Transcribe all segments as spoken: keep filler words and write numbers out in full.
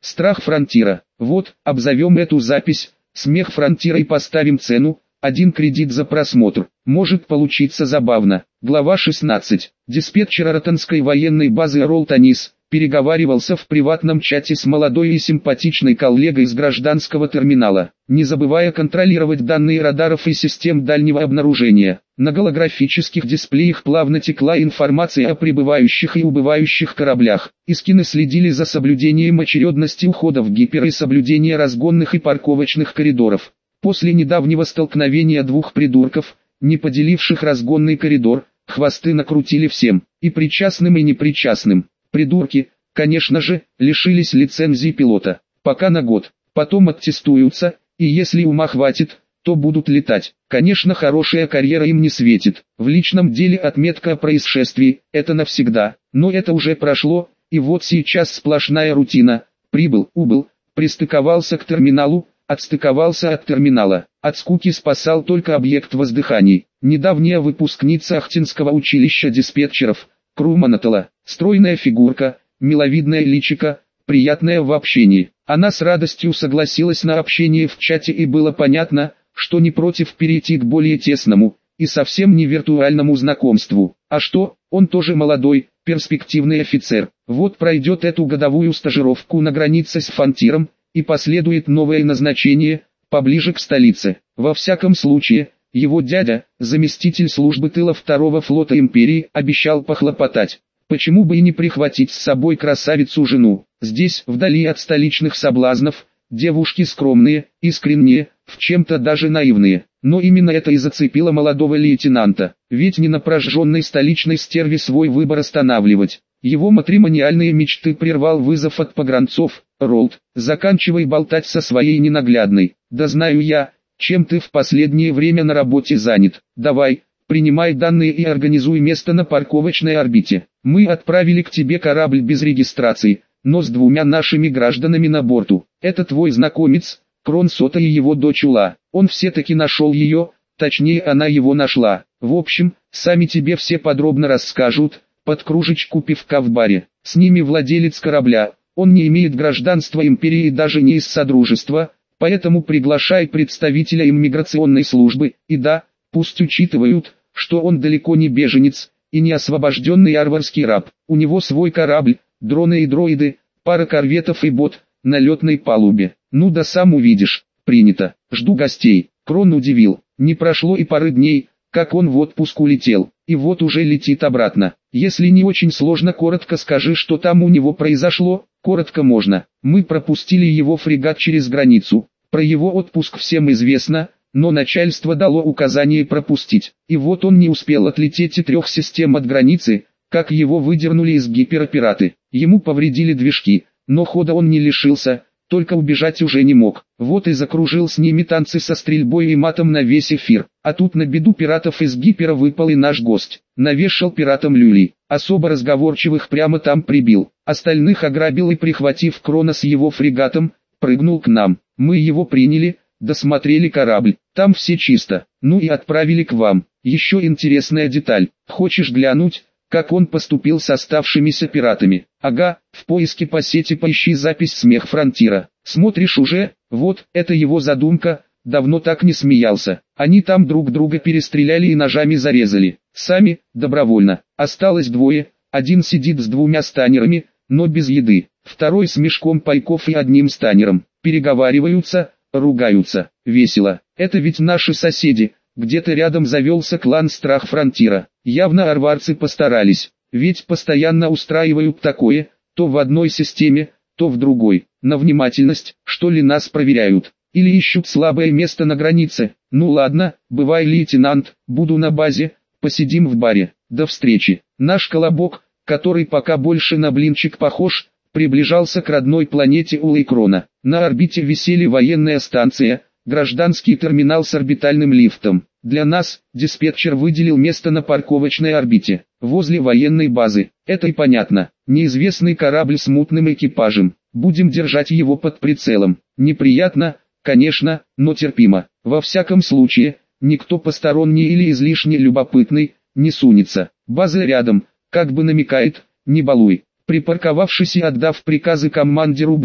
Страх фронтира. Вот, обзовем эту запись «Смех фронтира» и поставим цену один кредит за просмотр. Может получиться забавно. Глава шестнадцать. Диспетчер Ротанской военной базы Эрол Танис переговаривался в приватном чате с молодой и симпатичной коллегой из гражданского терминала, не забывая контролировать данные радаров и систем дальнего обнаружения. На голографических дисплеях плавно текла информация о прибывающих и убывающих кораблях. Искины следили за соблюдением очередности ухода в гипер и соблюдения разгонных и парковочных коридоров. После недавнего столкновения двух придурков, не поделивших разгонный коридор, хвосты накрутили всем, и причастным и непричастным. Придурки, конечно же, лишились лицензии пилота, пока на год, потом аттестуются, и если ума хватит, то будут летать. Конечно, хорошая карьера им не светит, в личном деле отметка о происшествии, это навсегда, но это уже прошло, и вот сейчас сплошная рутина, прибыл, убыл, пристыковался к терминалу, отстыковался от терминала, от скуки спасал только объект воздыханий. Недавняя выпускница Ахтинского училища диспетчеров, Круманатала, стройная фигурка, миловидное личико, приятная в общении. Она с радостью согласилась на общение в чате, и было понятно, что не против перейти к более тесному и совсем не виртуальному знакомству. А что, он тоже молодой, перспективный офицер. Вот пройдет эту годовую стажировку на границе с фронтиром, и последует новое назначение, поближе к столице. Во всяком случае, его дядя, заместитель службы тыла второго флота империи, обещал похлопотать. Почему бы и не прихватить с собой красавицу-жену? Здесь, вдали от столичных соблазнов, девушки скромные, искренние, в чем-то даже наивные. Но именно это и зацепило молодого лейтенанта. Ведь не на прожженной столичной стерве свой выбор останавливать. Его матримониальные мечты прервал вызов от погранцов. «Ролд, заканчивай болтать со своей ненаглядной. Да знаю я, чем ты в последнее время на работе занят. Давай, принимай данные и организуй место на парковочной орбите. Мы отправили к тебе корабль без регистрации, но с двумя нашими гражданами на борту. Это твой знакомец, Кронсота, и его дочь Ула. Он все-таки нашел ее, точнее она его нашла. В общем, сами тебе все подробно расскажут, под кружечку пивка в баре. С ними владелец корабля. Он не имеет гражданства империи и даже не из Содружества, поэтому приглашай представителя иммиграционной службы, и да, пусть учитывают, что он далеко не беженец, и не освобожденный арварский раб. У него свой корабль, дроны и дроиды, пара корветов и бот, на летной палубе. Ну да сам увидишь, принято, жду гостей. Крон удивил, не прошло и пары дней, как он в отпуск улетел, и вот уже летит обратно. Если не очень сложно, коротко скажи, что там у него произошло. Коротко можно. Мы пропустили его фрегат через границу. Про его отпуск всем известно, но начальство дало указание пропустить. И вот он не успел отлететь и трех систем от границы, как его выдернули из гипера пираты. Ему повредили движки, но хода он не лишился, только убежать уже не мог. Вот и закружил с ними танцы со стрельбой и матом на весь эфир. А тут на беду пиратов из гипера выпал и наш гость. Навешал пиратам люлей. Особо разговорчивых прямо там прибил. Остальных ограбил и, прихватив Крона с его фрегатом, прыгнул к нам. Мы его приняли, досмотрели корабль. Там все чисто. Ну и отправили к вам. Еще интересная деталь. Хочешь глянуть, как он поступил с оставшимися пиратами? Ага, в поиске по сети поищи запись «Смех фронтира». Смотришь уже? Вот, это его задумка. Давно так не смеялся. Они там друг друга перестреляли и ножами зарезали. Сами, добровольно. Осталось двое. Один сидит с двумя станерами, но без еды. Второй с мешком пайков и одним станером. Переговариваются, ругаются. Весело. Это ведь наши соседи. Где-то рядом завелся клан Страх фронтира. Явно арварцы постарались. Ведь постоянно устраивают такое, то в одной системе, то в другой. На внимательность, что ли, нас проверяют. Или ищут слабое место на границе. Ну ладно, бывай, лейтенант, буду на базе, посидим в баре. До встречи. Наш колобок, который пока больше на блинчик похож, приближался к родной планете Улейкрона. На орбите висели военная станция, гражданский терминал с орбитальным лифтом. Для нас, диспетчер выделил место на парковочной орбите, возле военной базы. Это и понятно. Неизвестный корабль с мутным экипажем. Будем держать его под прицелом. Неприятно, конечно, но терпимо. Во всяком случае, никто посторонний или излишне любопытный не сунется. База рядом, как бы намекает, не балуй. Припарковавшись и отдав приказы командиру бдить,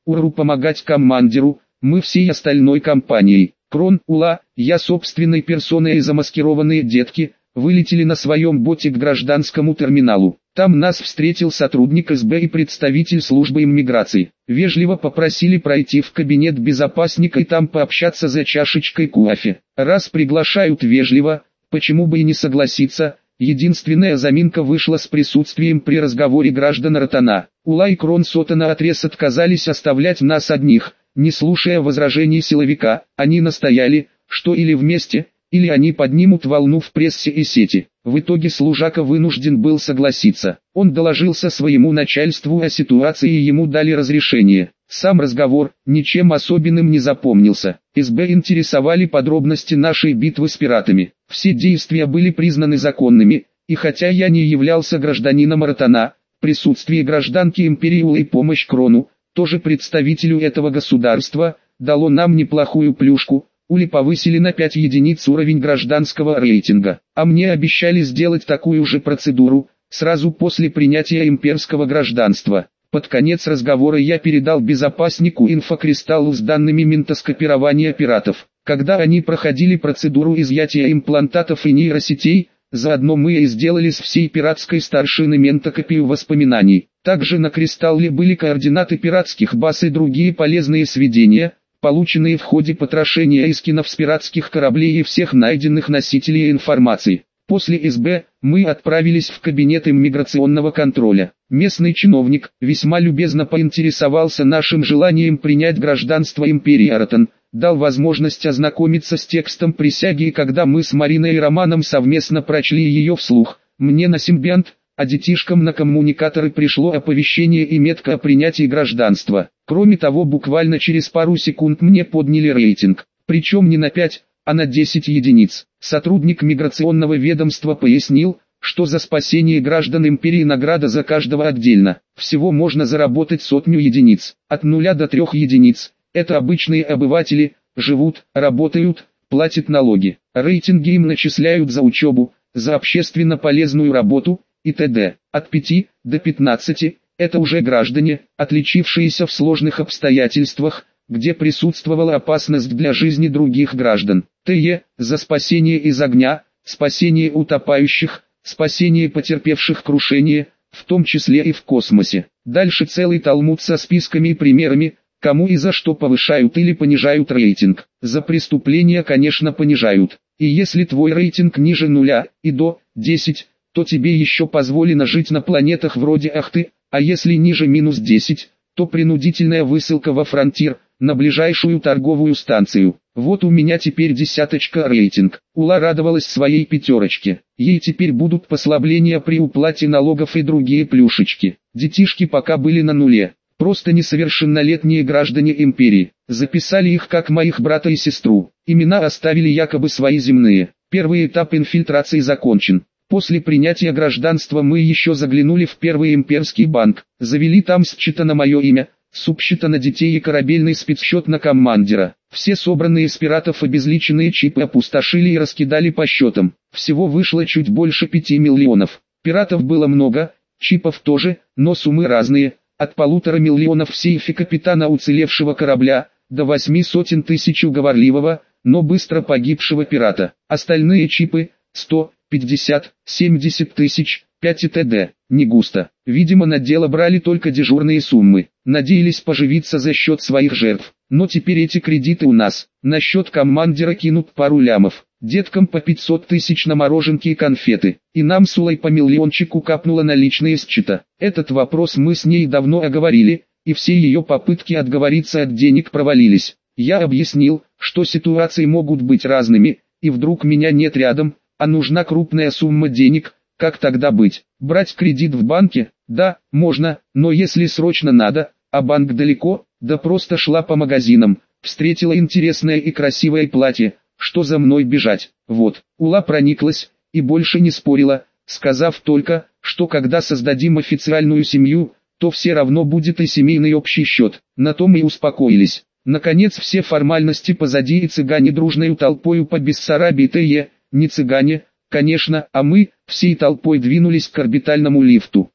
Уру помогать командиру, мы всей остальной компанией. Крон, Ула, я собственной персоной и замаскированные детки, вылетели на своем боте к гражданскому терминалу. Там нас встретил сотрудник эс бэ и представитель службы иммиграции. Вежливо попросили пройти в кабинет безопасника и там пообщаться за чашечкой кофе. Раз приглашают вежливо, почему бы и не согласиться. Единственная заминка вышла с присутствием при разговоре граждан Ротана. Ула и Крон Сота наотрез отказались оставлять нас одних, не слушая возражений силовика. Они настояли, что или вместе, или они поднимут волну в прессе и сети. В итоге служака вынужден был согласиться. Он доложился своему начальству о ситуации и ему дали разрешение. Сам разговор ничем особенным не запомнился. эс бэ интересовали подробности нашей битвы с пиратами. Все действия были признаны законными, и хотя я не являлся гражданином Ротана, присутствие гражданки империи Улы и помощь Крону, тоже представителю этого государства, дало нам неплохую плюшку. Ули повысили на пять единиц уровень гражданского рейтинга, а мне обещали сделать такую же процедуру, сразу после принятия имперского гражданства. Под конец разговора я передал безопаснику инфокристаллу с данными ментоскопирования пиратов. Когда они проходили процедуру изъятия имплантатов и нейросетей, заодно мы и сделали с всей пиратской старшины ментокопию воспоминаний. Также на кристалле были координаты пиратских баз и другие полезные сведения, полученные в ходе потрошения эскинов с пиратских кораблей и всех найденных носителей информации. После эс бэ, мы отправились в кабинет иммиграционного контроля. Местный чиновник весьма любезно поинтересовался нашим желанием принять гражданство империи Ротан, дал возможность ознакомиться с текстом присяги, и когда мы с Мариной и Романом совместно прочли ее вслух, мне на симбиант, а детишкам на коммуникаторы пришло оповещение и метка о принятии гражданства. Кроме того, буквально через пару секунд мне подняли рейтинг, причем не на пять, а на десять единиц. Сотрудник миграционного ведомства пояснил, что за спасение граждан империи награда за каждого отдельно. Всего можно заработать сотню единиц, от нуля до трех единиц. Это обычные обыватели, живут, работают, платят налоги. Рейтинги им начисляют за учебу, за общественно полезную работу и т.д. От пяти до пятнадцати – это уже граждане, отличившиеся в сложных обстоятельствах, где присутствовала опасность для жизни других граждан. т.е. за спасение из огня, спасение утопающих, спасение потерпевших крушение, в том числе и в космосе. Дальше целый талмуд со списками и примерами, кому и за что повышают или понижают рейтинг. За преступления, конечно, понижают. И если твой рейтинг ниже нуля и до десять, то тебе еще позволено жить на планетах вроде Ахты, а если ниже минус десять, то принудительная высылка во фронтир, на ближайшую торговую станцию. Вот у меня теперь десяточка рейтинг. Ула радовалась своей пятерочке. Ей теперь будут послабления при уплате налогов и другие плюшечки. Детишки пока были на нуле. Просто несовершеннолетние граждане империи. Записали их как моих брата и сестру. Имена оставили якобы свои земные. Первый этап инфильтрации закончен. После принятия гражданства мы еще заглянули в первый имперский банк. Завели там счета на мое имя, субсчета на детей и корабельный спецсчет на командира. Все собранные с пиратов обезличенные чипы опустошили и раскидали по счетам. Всего вышло чуть больше пяти миллионов. Пиратов было много, чипов тоже, но суммы разные. От полутора миллионов в сейфе капитана уцелевшего корабля, до восьми сотен тысяч уговорливого, но быстро погибшего пирата. Остальные чипы – сто, пятьдесят, семьдесят тысяч, пять и т.д. Не густо. Видимо, на дело брали только дежурные суммы. Надеялись поживиться за счет своих жертв. Но теперь эти кредиты у нас. На счет командира кинут пару лямов. Деткам по пятьсот тысяч на мороженки и конфеты. И нам с Улой по миллиончику капнуло наличные с счета. Этот вопрос мы с ней давно оговорили, и все ее попытки отговориться от денег провалились. Я объяснил, что ситуации могут быть разными, и вдруг меня нет рядом, а нужна крупная сумма денег. Как тогда быть? Брать кредит в банке? Да, можно, но если срочно надо, а банк далеко, да просто шла по магазинам, встретила интересное и красивое платье, что за мной бежать. Вот, Ула прониклась, и больше не спорила, сказав только, что когда создадим официальную семью, то все равно будет и семейный общий счет. На том и успокоились. Наконец все формальности позади, и цыгане дружною толпою по Бессарабии т.е. не цыгане, конечно, а мы, всей толпой двинулись к орбитальному лифту.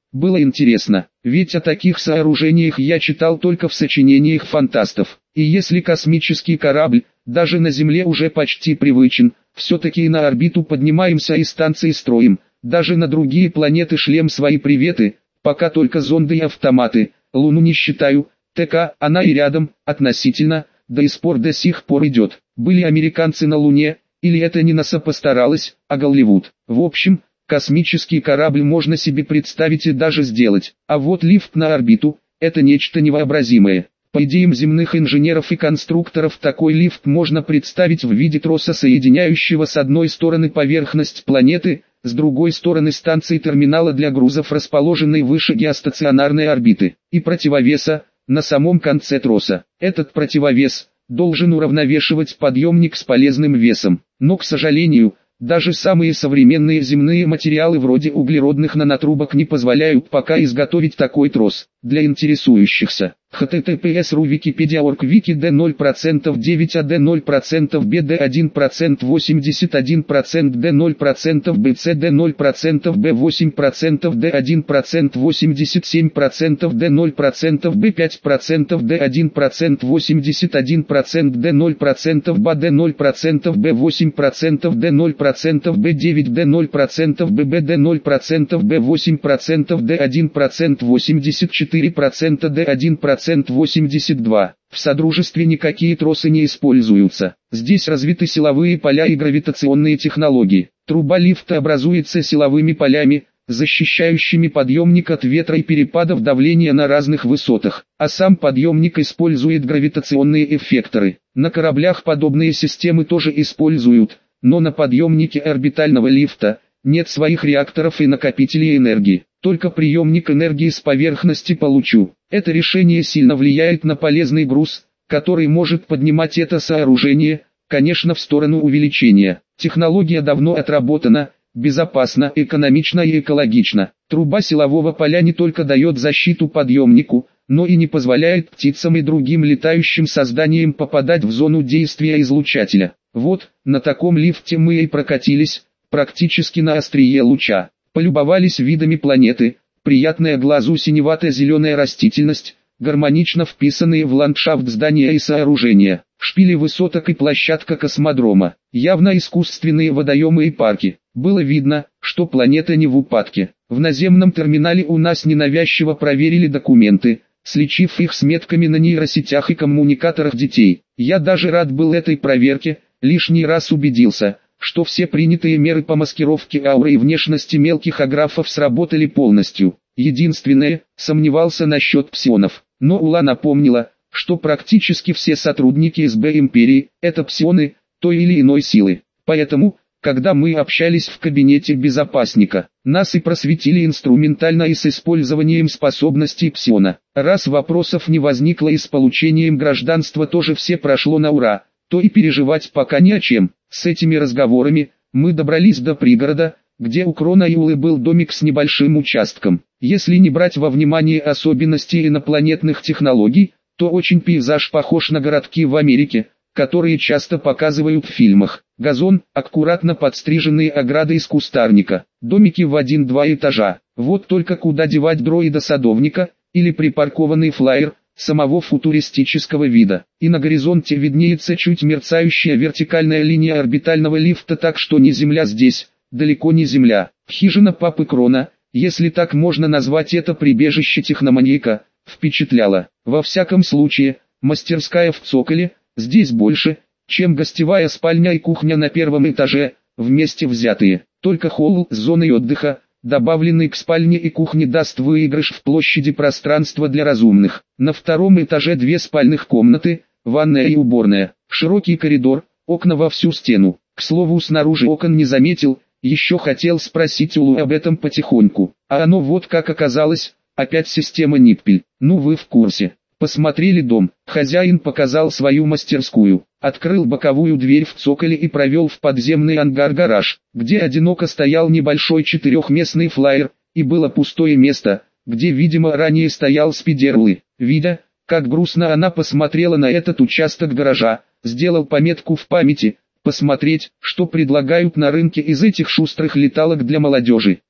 Было интересно, ведь о таких сооружениях я читал только в сочинениях фантастов. И если космический корабль, даже на Земле уже почти привычен, все-таки и на орбиту поднимаемся и станции строим, даже на другие планеты шлем свои приветы, пока только зонды и автоматы, Луну не считаю, ТК, она и рядом, относительно, да и спор до сих пор идет, были американцы на Луне, или это не НАСА постаралась, а Голливуд. В общем, космический корабль можно себе представить и даже сделать, а вот лифт на орбиту – это нечто невообразимое. По идеям земных инженеров и конструкторов такой лифт можно представить в виде троса, соединяющего с одной стороны поверхность планеты, с другой стороны станции терминала для грузов, расположенной выше геостационарной орбиты, и противовеса на самом конце троса. Этот противовес должен уравновешивать подъемник с полезным весом, но, к сожалению, даже самые современные земные материалы вроде углеродных нанотрубок не позволяют пока изготовить такой трос. Для интересующихся, https ру википедия точка орг вики д ноль процентов девять а д ноль процентов б д один процент восемьдесят один процент д ноль процентов бц д ноль процентов б восемь процентов д один процент восемьдесят семь процентов д ноль процентов б пять процентов д один процент восемьдесят один процент д ноль процентов ба д ноль процентов б восемь процентов д ноль процентов б девять д ноль процентов бб д ноль процентов б восемь процентов д один процент восемьдесят четыре процента д один процент восемьдесят два. В содружестве никакие тросы не используются. Здесь развиты силовые поля и гравитационные технологии. Труба лифта образуется силовыми полями, защищающими подъемник от ветра и перепадов давления на разных высотах, а сам подъемник использует гравитационные эффекторы. На кораблях подобные системы тоже используют, но на подъемнике орбитального лифта нет своих реакторов и накопителей энергии. Только приемник энергии с поверхности получу. Это решение сильно влияет на полезный груз, который может поднимать это сооружение, конечно, в сторону увеличения. Технология давно отработана, безопасна, экономична и экологична. Труба силового поля не только дает защиту подъемнику, но и не позволяет птицам и другим летающим созданиям попадать в зону действия излучателя. Вот, на таком лифте мы и прокатились, практически на острие луча. Полюбовались видами планеты, приятная глазу синевато-зеленая растительность, гармонично вписанные в ландшафт здания и сооружения, шпили высоток и площадка космодрома, явно искусственные водоемы и парки. Было видно, что планета не в упадке. В наземном терминале у нас ненавязчиво проверили документы, сличив их с метками на нейросетях и коммуникаторах детей. Я даже рад был этой проверке, лишний раз убедился, что все принятые меры по маскировке ауры и внешности мелких аграфов сработали полностью. Единственное, сомневался насчет псионов, но Ула напомнила, что практически все сотрудники эс бэ Империи – это псионы той или иной силы. Поэтому, когда мы общались в кабинете безопасника, нас и просветили инструментально и с использованием способностей псиона. Раз вопросов не возникло и с получением гражданства тоже все прошло на ура, то и переживать пока не о чем. С этими разговорами мы добрались до пригорода, где у Крона и Улы был домик с небольшим участком. Если не брать во внимание особенности инопланетных технологий, то очень пейзаж похож на городки в Америке, которые часто показывают в фильмах. Газон, аккуратно подстриженные ограды из кустарника, домики в один-два этажа. Вот только куда девать дроида-садовника, или припаркованный флайер, самого футуристического вида. И на горизонте виднеется чуть мерцающая вертикальная линия орбитального лифта, так что не Земля здесь, далеко не Земля. Хижина папы Крона, если так можно назвать это прибежище техноманьяка, впечатляла. Во всяком случае, мастерская в цоколе, здесь больше, чем гостевая спальня и кухня на первом этаже, вместе взятые. Только холл с зоной отдыха, добавленный к спальне и кухне, даст выигрыш в площади пространства для разумных. На втором этаже две спальных комнаты, ванная и уборная, широкий коридор, окна во всю стену. К слову, снаружи окон не заметил, еще хотел спросить Улу об этом потихоньку. А оно вот как оказалось, опять система Ниппель. Ну вы в курсе. Посмотрели дом, хозяин показал свою мастерскую, открыл боковую дверь в цоколе и провел в подземный ангар-гараж, где одиноко стоял небольшой четырехместный флайер, и было пустое место, где, видимо, ранее стоял спидер Улы. Видя, как грустно она посмотрела на этот участок гаража, сделал пометку в памяти, посмотреть, что предлагают на рынке из этих шустрых леталок для молодежи.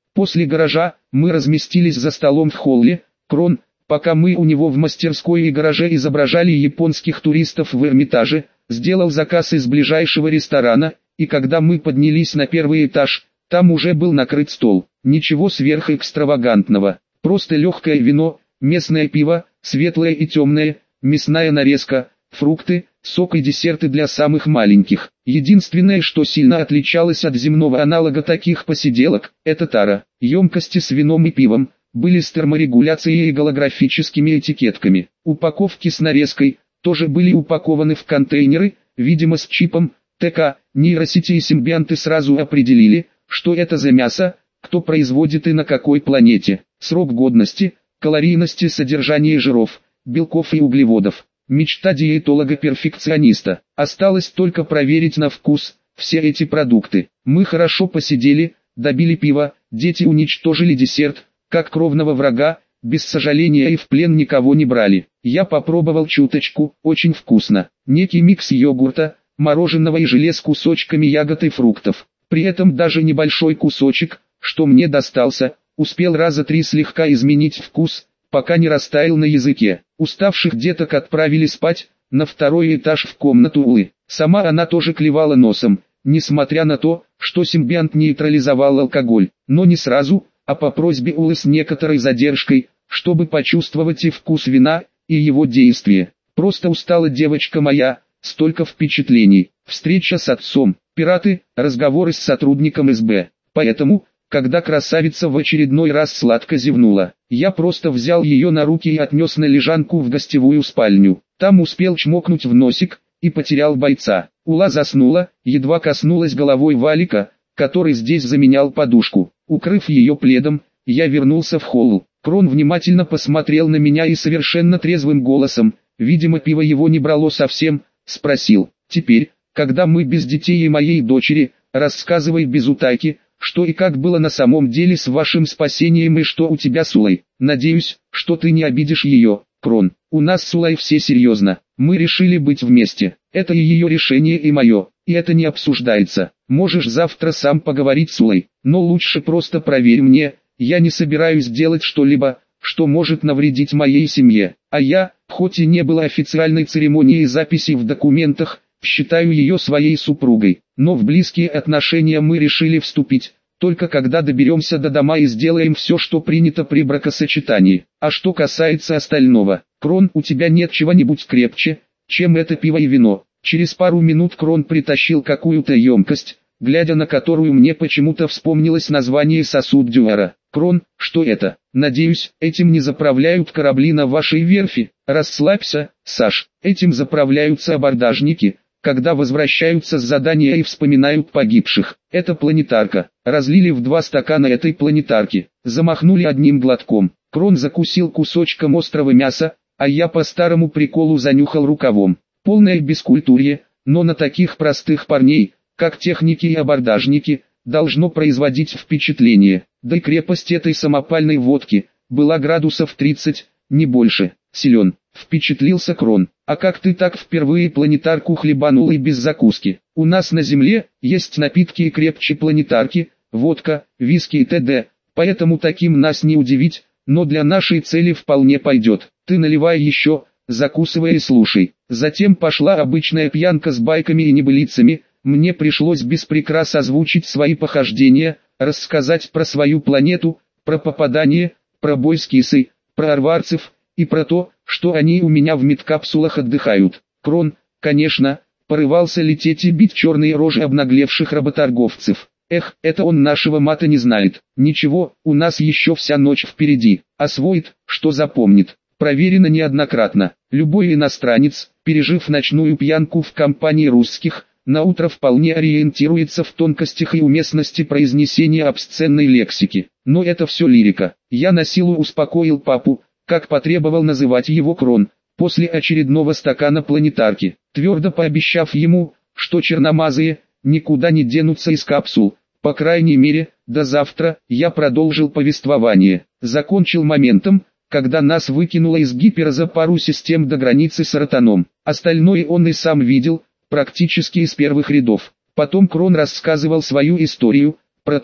После гаража, мы разместились за столом в холле. Крон, пока мы у него в мастерской и гараже изображали японских туристов в Эрмитаже, сделал заказ из ближайшего ресторана, и когда мы поднялись на первый этаж, там уже был накрыт стол. Ничего сверхэкстравагантного, просто легкое вино, местное пиво, светлое и темное, мясная нарезка, фрукты, сок и десерты для самых маленьких. Единственное, что сильно отличалось от земного аналога таких посиделок, это тара. Емкости с вином и пивом были с терморегуляцией и голографическими этикетками. Упаковки с нарезкой тоже были упакованы в контейнеры, видимо с чипом. ТК, нейросети и симбианты сразу определили, что это за мясо, кто производит и на какой планете. Срок годности, калорийность и содержание жиров, белков и углеводов. Мечта диетолога-перфекциониста. Осталось только проверить на вкус все эти продукты. Мы хорошо посидели, добили пиво, дети уничтожили десерт, как кровного врага, без сожаления и в плен никого не брали. Я попробовал чуточку, очень вкусно. Некий микс йогурта, мороженого и желе с кусочками ягод и фруктов. При этом даже небольшой кусочек, что мне достался, успел раза три слегка изменить вкус, пока не растаял на языке. Уставших деток отправили спать, на второй этаж в комнату Улы. Сама она тоже клевала носом, несмотря на то, что симбиант нейтрализовал алкоголь, но не сразу, а по просьбе Улы с некоторой задержкой, чтобы почувствовать и вкус вина, и его действие. Просто устала девочка моя, столько впечатлений, встреча с отцом, пираты, разговоры с сотрудником эс бэ. Поэтому, когда красавица в очередной раз сладко зевнула, я просто взял ее на руки и отнес на лежанку в гостевую спальню. Там успел чмокнуть в носик, и потерял бойца. Ула заснула, едва коснулась головой валика, который здесь заменял подушку. Укрыв ее пледом, я вернулся в холл. Крон внимательно посмотрел на меня и совершенно трезвым голосом, видимо пиво его не брало совсем, спросил: «Теперь, когда мы без детей и моей дочери, рассказывай без утайки, что и как было на самом деле с вашим спасением и что у тебя с Улой. Надеюсь, что ты не обидишь ее, Крон. У нас с Улой все серьезно, мы решили быть вместе. Это и ее решение, и мое, и это не обсуждается. Можешь завтра сам поговорить с Улой, но лучше просто проверь мне, я не собираюсь делать что-либо, что может навредить моей семье. А я, хоть и не было официальной церемонии и записи в документах, считаю ее своей супругой, но в близкие отношения мы решили вступить, только когда доберемся до дома и сделаем все, что принято при бракосочетании. А что касается остального, Крон, у тебя нет чего-нибудь крепче, чем это пиво и вино». Через пару минут Крон притащил какую-то емкость, глядя на которую мне почему-то вспомнилось название «Сосуд Дюара». «Крон, что это? Надеюсь, этим не заправляют корабли на вашей верфи?» «Расслабься, Саш, этим заправляются абордажники, когда возвращаются с задания и вспоминают погибших. Это планетарка». Разлили в два стакана этой планетарки, замахнули одним глотком. Крон закусил кусочком острого мяса, а я по старому приколу занюхал рукавом. Полное бескультурье, но на таких простых парней, как техники и абордажники, должно производить впечатление. Да и крепость этой самопальной водки была градусов тридцать, не больше. Силен, впечатлился Крон. «А как ты так впервые планетарку хлебанул и без закуски? У нас на Земле есть напитки и крепче планетарки, водка, виски и т.д., поэтому таким нас не удивить, но для нашей цели вполне пойдет. Ты наливай еще, закусывай и слушай». Затем пошла обычная пьянка с байками и небылицами. Мне пришлось без прикрас озвучить свои похождения, рассказать про свою планету, про попадание, про бой с кисой, про арварцев и про то, что они у меня в медкапсулах отдыхают. Крон, конечно, порывался лететь и бить черные рожи обнаглевших работорговцев. Эх, это он нашего мата не знает. Ничего, у нас еще вся ночь впереди. Освоит, что запомнит. Проверено неоднократно. Любой иностранец, пережив ночную пьянку в компании русских, наутро вполне ориентируется в тонкостях и уместности произнесения обсценной лексики. Но это все лирика. Я на силу успокоил папу, как потребовал называть его Крон, после очередного стакана планетарки, твердо пообещав ему, что черномазые никуда не денутся из капсул. По крайней мере, до завтра. Я продолжил повествование. Закончил моментом, когда нас выкинуло из гипера за пару систем до границы с Ротаном. Остальное он и сам видел, практически из первых рядов. Потом Крон рассказывал свою историю, про то,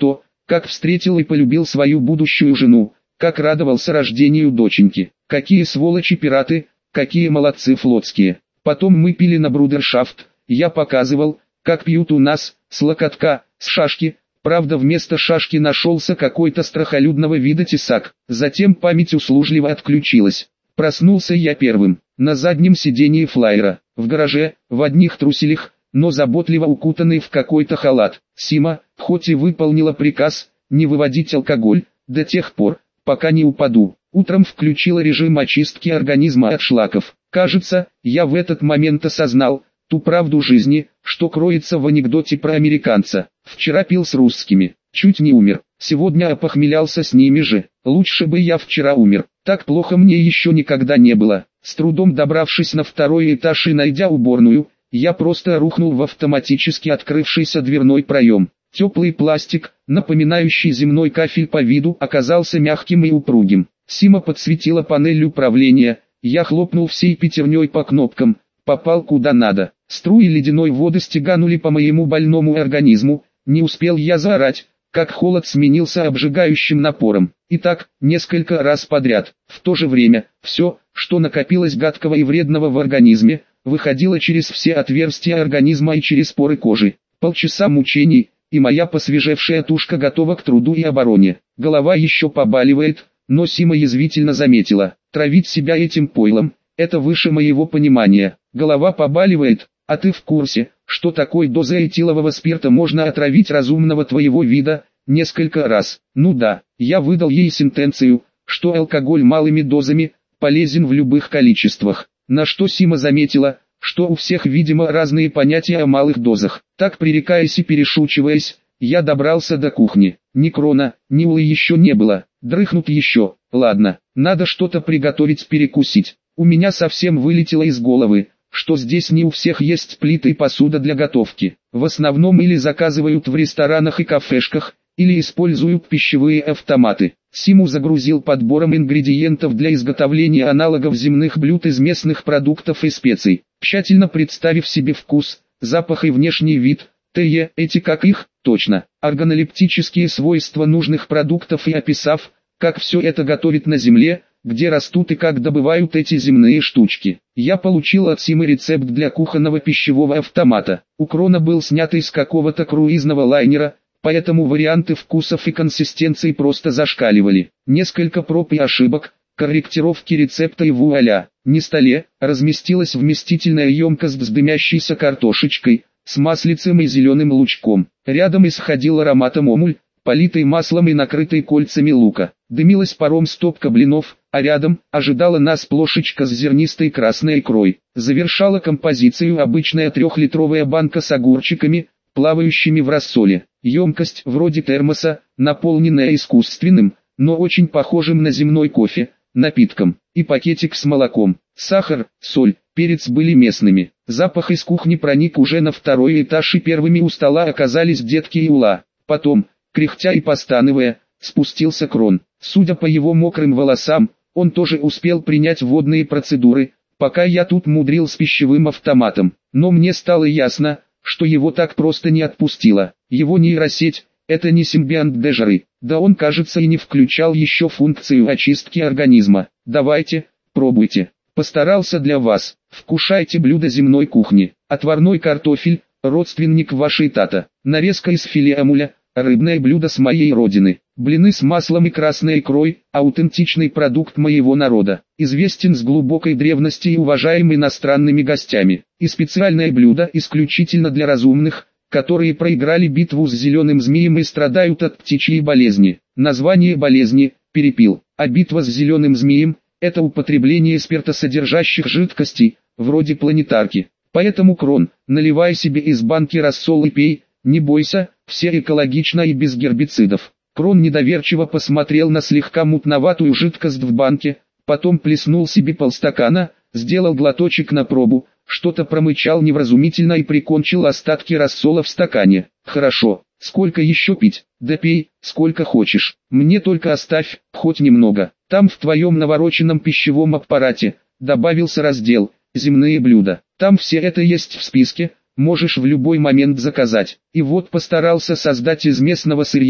как встретил и полюбил свою будущую жену, как радовался рождению доченьки. Какие сволочи пираты, какие молодцы флотские. Потом мы пили на брудершафт, я показывал, как пьют у нас, с локотка, с шашки. Правда, вместо шашки нашелся какой-то страхолюдного вида тесак. Затем память услужливо отключилась. Проснулся я первым, на заднем сидении флайера, в гараже, в одних труселях, но заботливо укутанный в какой-то халат. Сима, хоть и выполнила приказ, не выводить алкоголь, до тех пор, пока не упаду. Утром включила режим очистки организма от шлаков. Кажется, я в этот момент осознал ту правду жизни, что кроется в анекдоте про американца. Вчера пил с русскими, чуть не умер, сегодня опохмелялся с ними же. Лучше бы я вчера умер, так плохо мне еще никогда не было. С трудом добравшись на второй этаж и найдя уборную, я просто рухнул в автоматически открывшийся дверной проем. Теплый пластик, напоминающий земной кафель по виду, оказался мягким и упругим. Сима подсветила панель управления, я хлопнул всей пятерней по кнопкам, попал куда надо. Струи ледяной воды стеганули по моему больному организму, не успел я заорать, как холод сменился обжигающим напором. И так, несколько раз подряд. В то же время, все, что накопилось гадкого и вредного в организме, выходило через все отверстия организма и через поры кожи. Полчаса мучений, и моя посвежевшая тушка готова к труду и обороне. Голова еще побаливает, но Сима язвительно заметила: травить себя этим пойлом – это выше моего понимания. Голова побаливает, а ты в курсе, что такой дозой этилового спирта можно отравить разумного твоего вида несколько раз? Ну да, я выдал ей сентенцию, что алкоголь малыми дозами полезен в любых количествах. На что Сима заметила, что у всех, видимо, разные понятия о малых дозах. Так, пререкаясь и перешучиваясь, я добрался до кухни. Ни Крона, ни Улы еще не было. Дрыхнут еще. Ладно, надо что-то приготовить, перекусить. У меня совсем вылетело из головы, что здесь не у всех есть плиты и посуда для готовки. В основном или заказывают в ресторанах и кафешках, или используют пищевые автоматы. Симу загрузил подбором ингредиентов для изготовления аналогов земных блюд из местных продуктов и специй. Тщательно представив себе вкус, запах и внешний вид, т.е. эти как их, точно, органолептические свойства нужных продуктов и описав, как все это готовят на земле, где растут и как добывают эти земные штучки. Я получил от Симы рецепт для кухонного пищевого автомата. У Крона был снят из какого-то круизного лайнера, поэтому варианты вкусов и консистенций просто зашкаливали. Несколько проб и ошибок, корректировки рецепта и вуаля. На столе разместилась вместительная емкость с дымящейся картошечкой, с маслицем и зеленым лучком. Рядом исходил ароматом омуль, политый маслом и накрытый кольцами лука. Дымилась паром стопка блинов, а рядом ожидала нас плошечка с зернистой красной икрой. Завершала композицию обычная трехлитровая банка с огурчиками, плавающими в рассоле. Емкость вроде термоса, наполненная искусственным, но очень похожим на земной кофе, напитком, и пакетик с молоком. Сахар, соль, перец были местными. Запах из кухни проник уже на второй этаж, и первыми у стола оказались детки и Ула. Потом, кряхтя и постановая, спустился Крон. Судя по его мокрым волосам, он тоже успел принять водные процедуры, пока я тут мудрил с пищевым автоматом. Но мне стало ясно, что его так просто не отпустило. Его нейросеть – это не симбионт Дежары, да он, кажется, и не включал еще функцию очистки организма. Давайте, пробуйте. Постарался для вас. Вкушайте блюдо земной кухни. Отварной картофель, родственник вашей тата. Нарезка из филе амуля, рыбное блюдо с моей родины. Блины с маслом и красной икрой, аутентичный продукт моего народа. Известен с глубокой древности и уважаем иностранными гостями. И специальное блюдо исключительно для разумных, которые проиграли битву с зеленым змеем и страдают от птичьей болезни. Название болезни – перепил, а битва с зеленым змеем – это употребление спиртосодержащих жидкостей, вроде планетарки. Поэтому, Крон, наливай себе из банки рассол и пей, не бойся, все экологично и без гербицидов. Крон недоверчиво посмотрел на слегка мутноватую жидкость в банке, потом плеснул себе полстакана, сделал глоточек на пробу, что-то промычал невразумительно и прикончил остатки рассола в стакане. Хорошо, сколько еще пить? Да пей, сколько хочешь. Мне только оставь, хоть немного. Там в твоем навороченном пищевом аппарате, добавился раздел «Земные блюда». Там все это есть в списке, можешь в любой момент заказать. И вот постарался создать из местного сырья,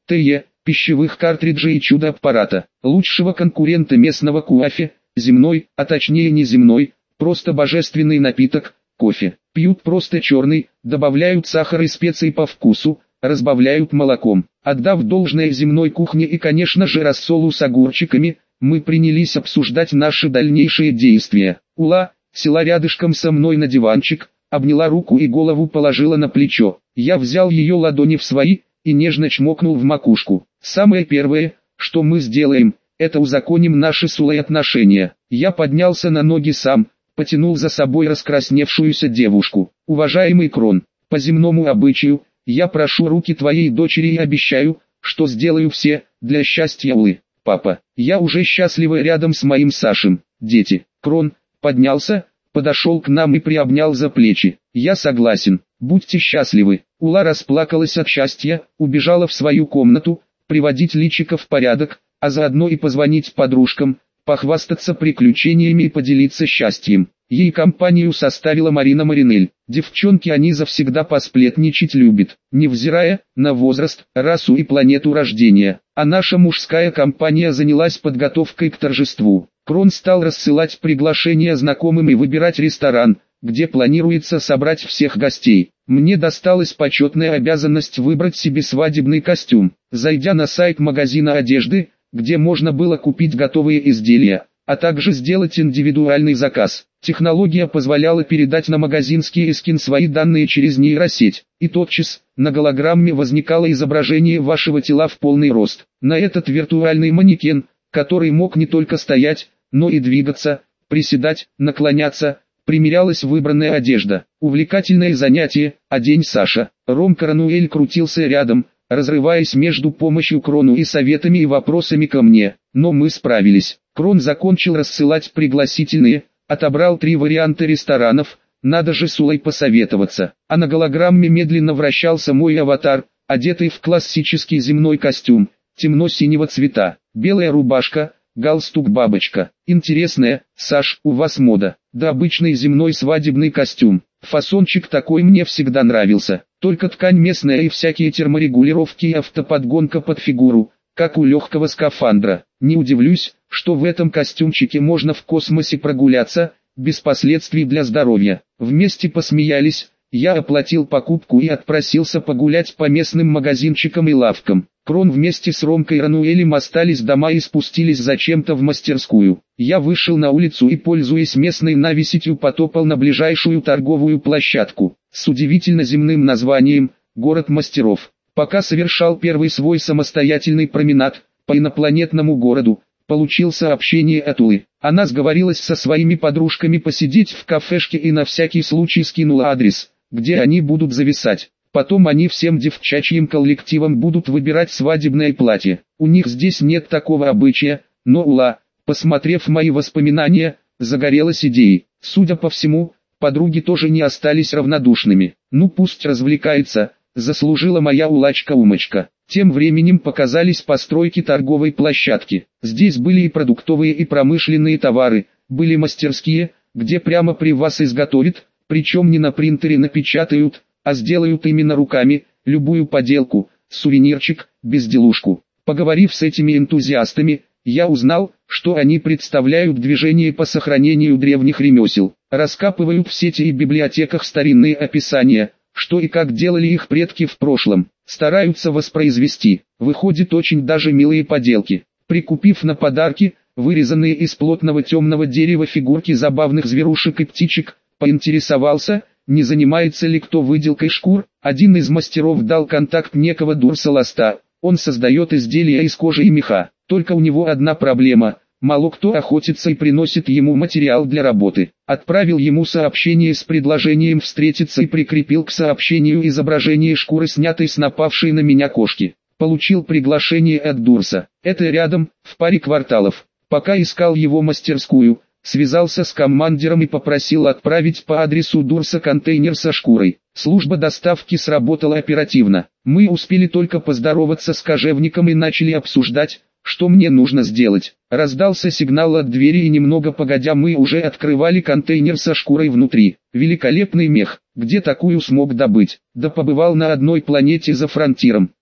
ТЕ, пищевых картриджей и чудо-аппарата, лучшего конкурента местного куафе, земной, а точнее не земной, просто божественный напиток, кофе. Пьют просто черный, добавляют сахар и специи по вкусу, разбавляют молоком. Отдав должное земной кухне и конечно же рассолу с огурчиками, мы принялись обсуждать наши дальнейшие действия. Ула села рядышком со мной на диванчик, обняла руку и голову положила на плечо. Я взял ее ладони в свои и нежно чмокнул в макушку. Самое первое, что мы сделаем, это узаконим наши с Улой отношения. Я поднялся на ноги сам, потянул за собой раскрасневшуюся девушку. Уважаемый Крон, по земному обычаю, я прошу руки твоей дочери и обещаю, что сделаю все, для счастья Улы. Папа, я уже счастлива рядом с моим Сашем. Дети. Крон поднялся, подошел к нам и приобнял за плечи. Я согласен, будьте счастливы. Ула расплакалась от счастья, убежала в свою комнату, приводить личико в порядок, а заодно и позвонить подружкам, похвастаться приключениями и поделиться счастьем. Ей компанию составила Марина Маринель. Девчонки они завсегда посплетничать любят, невзирая на возраст, расу и планету рождения. А наша мужская компания занялась подготовкой к торжеству. Крон стал рассылать приглашения знакомым и выбирать ресторан, где планируется собрать всех гостей. Мне досталась почетная обязанность выбрать себе свадебный костюм. Зайдя на сайт магазина одежды, где можно было купить готовые изделия, а также сделать индивидуальный заказ. Технология позволяла передать на магазинский эскин свои данные через нейросеть, и тотчас, на голограмме возникало изображение вашего тела в полный рост. На этот виртуальный манекен, который мог не только стоять, но и двигаться, приседать, наклоняться, примерялась выбранная одежда. Увлекательное занятие, а день Саша. Ромка Рануэль крутился рядом, разрываясь между помощью Крону и советами и вопросами ко мне, но мы справились. Крон закончил рассылать пригласительные, отобрал три варианта ресторанов, надо же с Улой посоветоваться. А на голограмме медленно вращался мой аватар, одетый в классический земной костюм, темно-синего цвета, белая рубашка, галстук-бабочка. Интересная, Саш, у вас мода. Да обычный земной свадебный костюм. Фасончик такой мне всегда нравился. Только ткань местная и всякие терморегулировки и автоподгонка под фигуру, как у легкого скафандра. Не удивлюсь, что в этом костюмчике можно в космосе прогуляться, без последствий для здоровья. Вместе посмеялись, я оплатил покупку и отпросился погулять по местным магазинчикам и лавкам. Крон вместе с Ромкой Рануэлем остались дома и спустились зачем-то в мастерскую. Я вышел на улицу и, пользуясь местной навесью, потопал на ближайшую торговую площадку, с удивительно земным названием «Город мастеров». Пока совершал первый свой самостоятельный променад по инопланетному городу, получил сообщение от Улы. Она сговорилась со своими подружками посидеть в кафешке и на всякий случай скинула адрес, где они будут зависать. Потом они всем девчачьим коллективом будут выбирать свадебное платье. У них здесь нет такого обычая, но Ула, посмотрев мои воспоминания, загорелась идеей. Судя по всему, подруги тоже не остались равнодушными. Ну пусть развлекается, заслужила моя улачка-умочка. Тем временем показались постройки торговой площадки. Здесь были и продуктовые, и промышленные товары, были мастерские, где прямо при вас изготовят, причем не на принтере напечатают, а сделают именно руками, любую поделку, сувенирчик, безделушку. Поговорив с этими энтузиастами, я узнал, что они представляют движение по сохранению древних ремесел, раскапывают в сети и библиотеках старинные описания, что и как делали их предки в прошлом, стараются воспроизвести. Выходит, очень даже милые поделки. Прикупив на подарки, вырезанные из плотного темного дерева фигурки забавных зверушек и птичек, поинтересовался, не занимается ли кто выделкой шкур. Один из мастеров дал контакт некого Дурса Ласта. Он создает изделия из кожи и меха. Только у него одна проблема: мало кто охотится и приносит ему материал для работы. Отправил ему сообщение с предложением встретиться и прикрепил к сообщению изображение шкуры, снятой с напавшей на меня кошки. Получил приглашение от Дурса. Это рядом, в паре кварталов. Пока искал его мастерскую, связался с командиром и попросил отправить по адресу Дурса контейнер со шкурой. Служба доставки сработала оперативно. Мы успели только поздороваться с кожевником и начали обсуждать, что мне нужно сделать. Раздался сигнал от двери, и немного погодя мы уже открывали контейнер со шкурой внутри. Великолепный мех, где такую смог добыть? Да побывал на одной планете за фронтиром.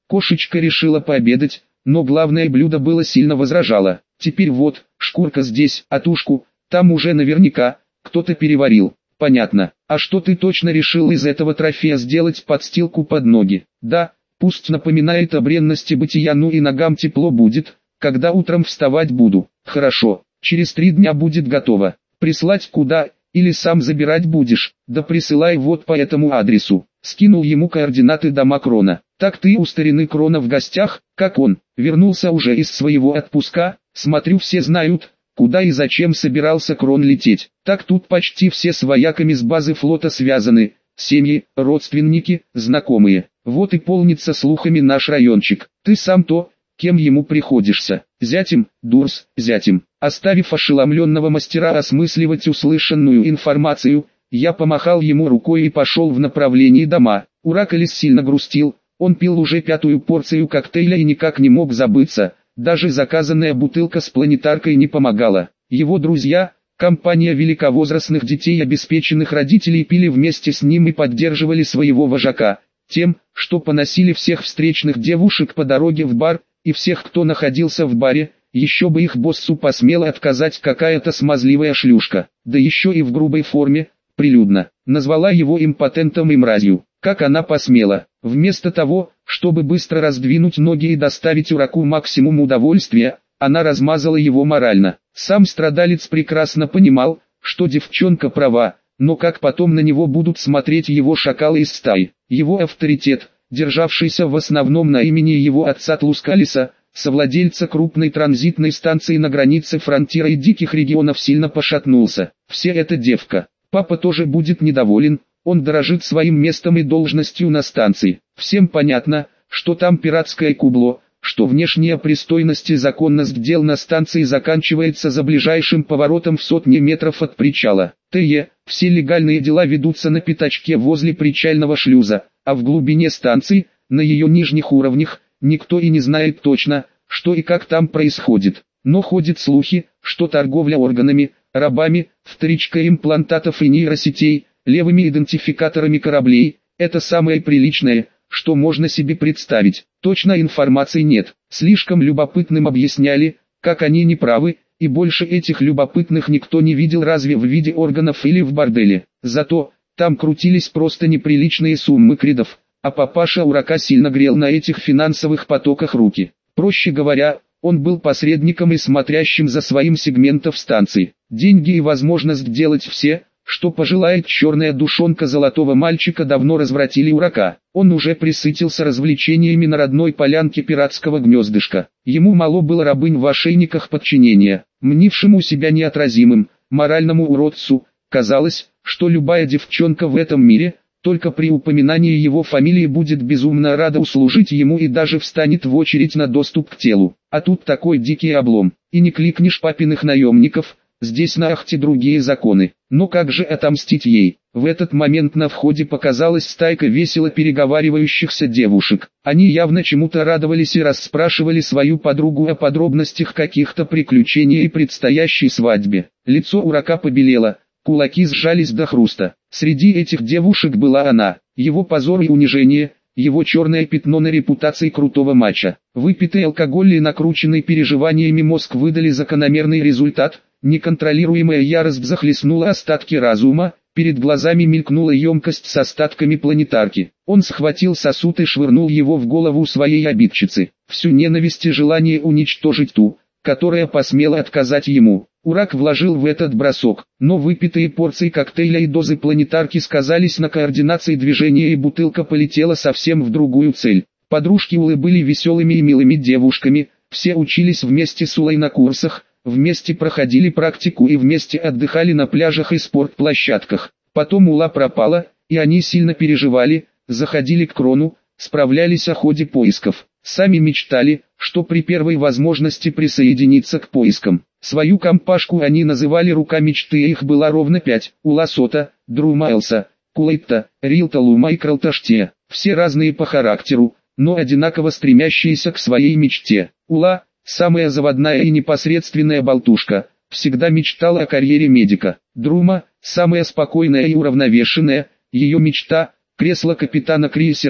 Кошечка решила пообедать, но главное блюдо было сильно возражало. Теперь вот, шкурка здесь, а тушку, там уже наверняка, кто-то переварил. Понятно. А что ты точно решил из этого трофея сделать подстилку под ноги? Да, пусть напоминает о бренности бытия, ну и ногам тепло будет, когда утром вставать буду. Хорошо, через три дня будет готово. Прислать куда, или сам забирать будешь? Да присылай вот по этому адресу. Скинул ему координаты дома Крона. Так ты у старины Крона в гостях? Как он? Вернулся уже из своего отпуска? Смотрю, все знают, куда и зачем собирался Крон лететь. Так тут почти все с вояками с базы флота связаны. Семьи, родственники, знакомые. Вот и полнится слухами наш райончик. Ты сам то, кем ему приходишься. Зятем, дурс, зятем. Оставив ошеломленного мастера осмысливать услышанную информацию, я помахал ему рукой и пошел в направлении дома. Уракалис сильно грустил, он пил уже пятую порцию коктейля и никак не мог забыться, даже заказанная бутылка с планетаркой не помогала. Его друзья, компания великовозрастных детей обеспеченных родителей, пили вместе с ним и поддерживали своего вожака, тем, что поносили всех встречных девушек по дороге в бар, и всех, кто находился в баре. Еще бы их боссу посмела отказать какая-то смазливая шлюшка, да еще и в грубой форме, прилюдно, назвала его импотентом и мразью. Как она посмела? Вместо того, чтобы быстро раздвинуть ноги и доставить Ураку максимум удовольствия, она размазала его морально. Сам страдалец прекрасно понимал, что девчонка права, но как потом на него будут смотреть его шакалы из стаи? Его авторитет, державшийся в основном на имени его отца Тлускалиса, совладельца крупной транзитной станции на границе фронтира и диких регионов, сильно пошатнулся. Все эта девка. Папа тоже будет недоволен, он дорожит своим местом и должностью на станции. Всем понятно, что там пиратское кубло, что внешняя пристойность и законность дел на станции заканчивается за ближайшим поворотом в сотни метров от причала. Т.Е. Все легальные дела ведутся на пятачке возле причального шлюза, а в глубине станции, на ее нижних уровнях, никто и не знает точно, что и как там происходит. Но ходят слухи, что торговля органами, рабами, вторичкой имплантатов и нейросетей, левыми идентификаторами кораблей – это самое приличное, что можно себе представить. Точно информации нет. Слишком любопытным объясняли, как они неправы, и больше этих любопытных никто не видел разве в виде органов или в борделе. Зато, там крутились просто неприличные суммы кредов, а папаша Урака сильно грел на этих финансовых потоках руки. Проще говоря, он был посредником и смотрящим за своим сегментом станции. Деньги и возможность делать все, что пожелает черная душонка золотого мальчика, давно развратили Урака. Он уже присытился развлечениями на родной полянке пиратского гнездышка. Ему мало было рабынь в ошейниках подчинения. Мнившему себя неотразимым, моральному уродцу, казалось, что любая девчонка в этом мире, только при упоминании его фамилии будет безумно рада услужить ему и даже встанет в очередь на доступ к телу. А тут такой дикий облом, и не кликнешь папиных наемников, здесь на Ахте другие законы. Но как же отомстить ей? В этот момент на входе показалась стайка весело переговаривающихся девушек. Они явно чему-то радовались и расспрашивали свою подругу о подробностях каких-то приключений и предстоящей свадьбе. Лицо Урака побелело, кулаки сжались до хруста. Среди этих девушек была она, его позор и унижение, его черное пятно на репутации крутого мачо. Выпитый алкоголь и накрученный переживаниями мозг выдали закономерный результат. Неконтролируемая ярость захлестнула остатки разума, перед глазами мелькнула емкость с остатками планетарки. Он схватил сосуд и швырнул его в голову своей обидчицы. Всю ненависть и желание уничтожить ту, которая посмела отказать ему. Урак вложил в этот бросок, но выпитые порции коктейля и дозы планетарки сказались на координации движения, и бутылка полетела совсем в другую цель. Подружки Улы были веселыми и милыми девушками, все учились вместе с Улой на курсах, вместе проходили практику и вместе отдыхали на пляжах и спортплощадках. Потом Ула пропала, и они сильно переживали, заходили к Крону, справлялись о ходе поисков. Сами мечтали, что при первой возможности присоединиться к поискам. Свою компашку они называли «Рука мечты», и их было ровно пять: Ула Сота, Дру Майлса, Кулайтта, Рилта Лума и Кралташте. Все разные по характеру, но одинаково стремящиеся к своей мечте. Ула, самая заводная и непосредственная болтушка, всегда мечтала о карьере медика. Друма, самая спокойная и уравновешенная, ее мечта – кресло капитана крейсера,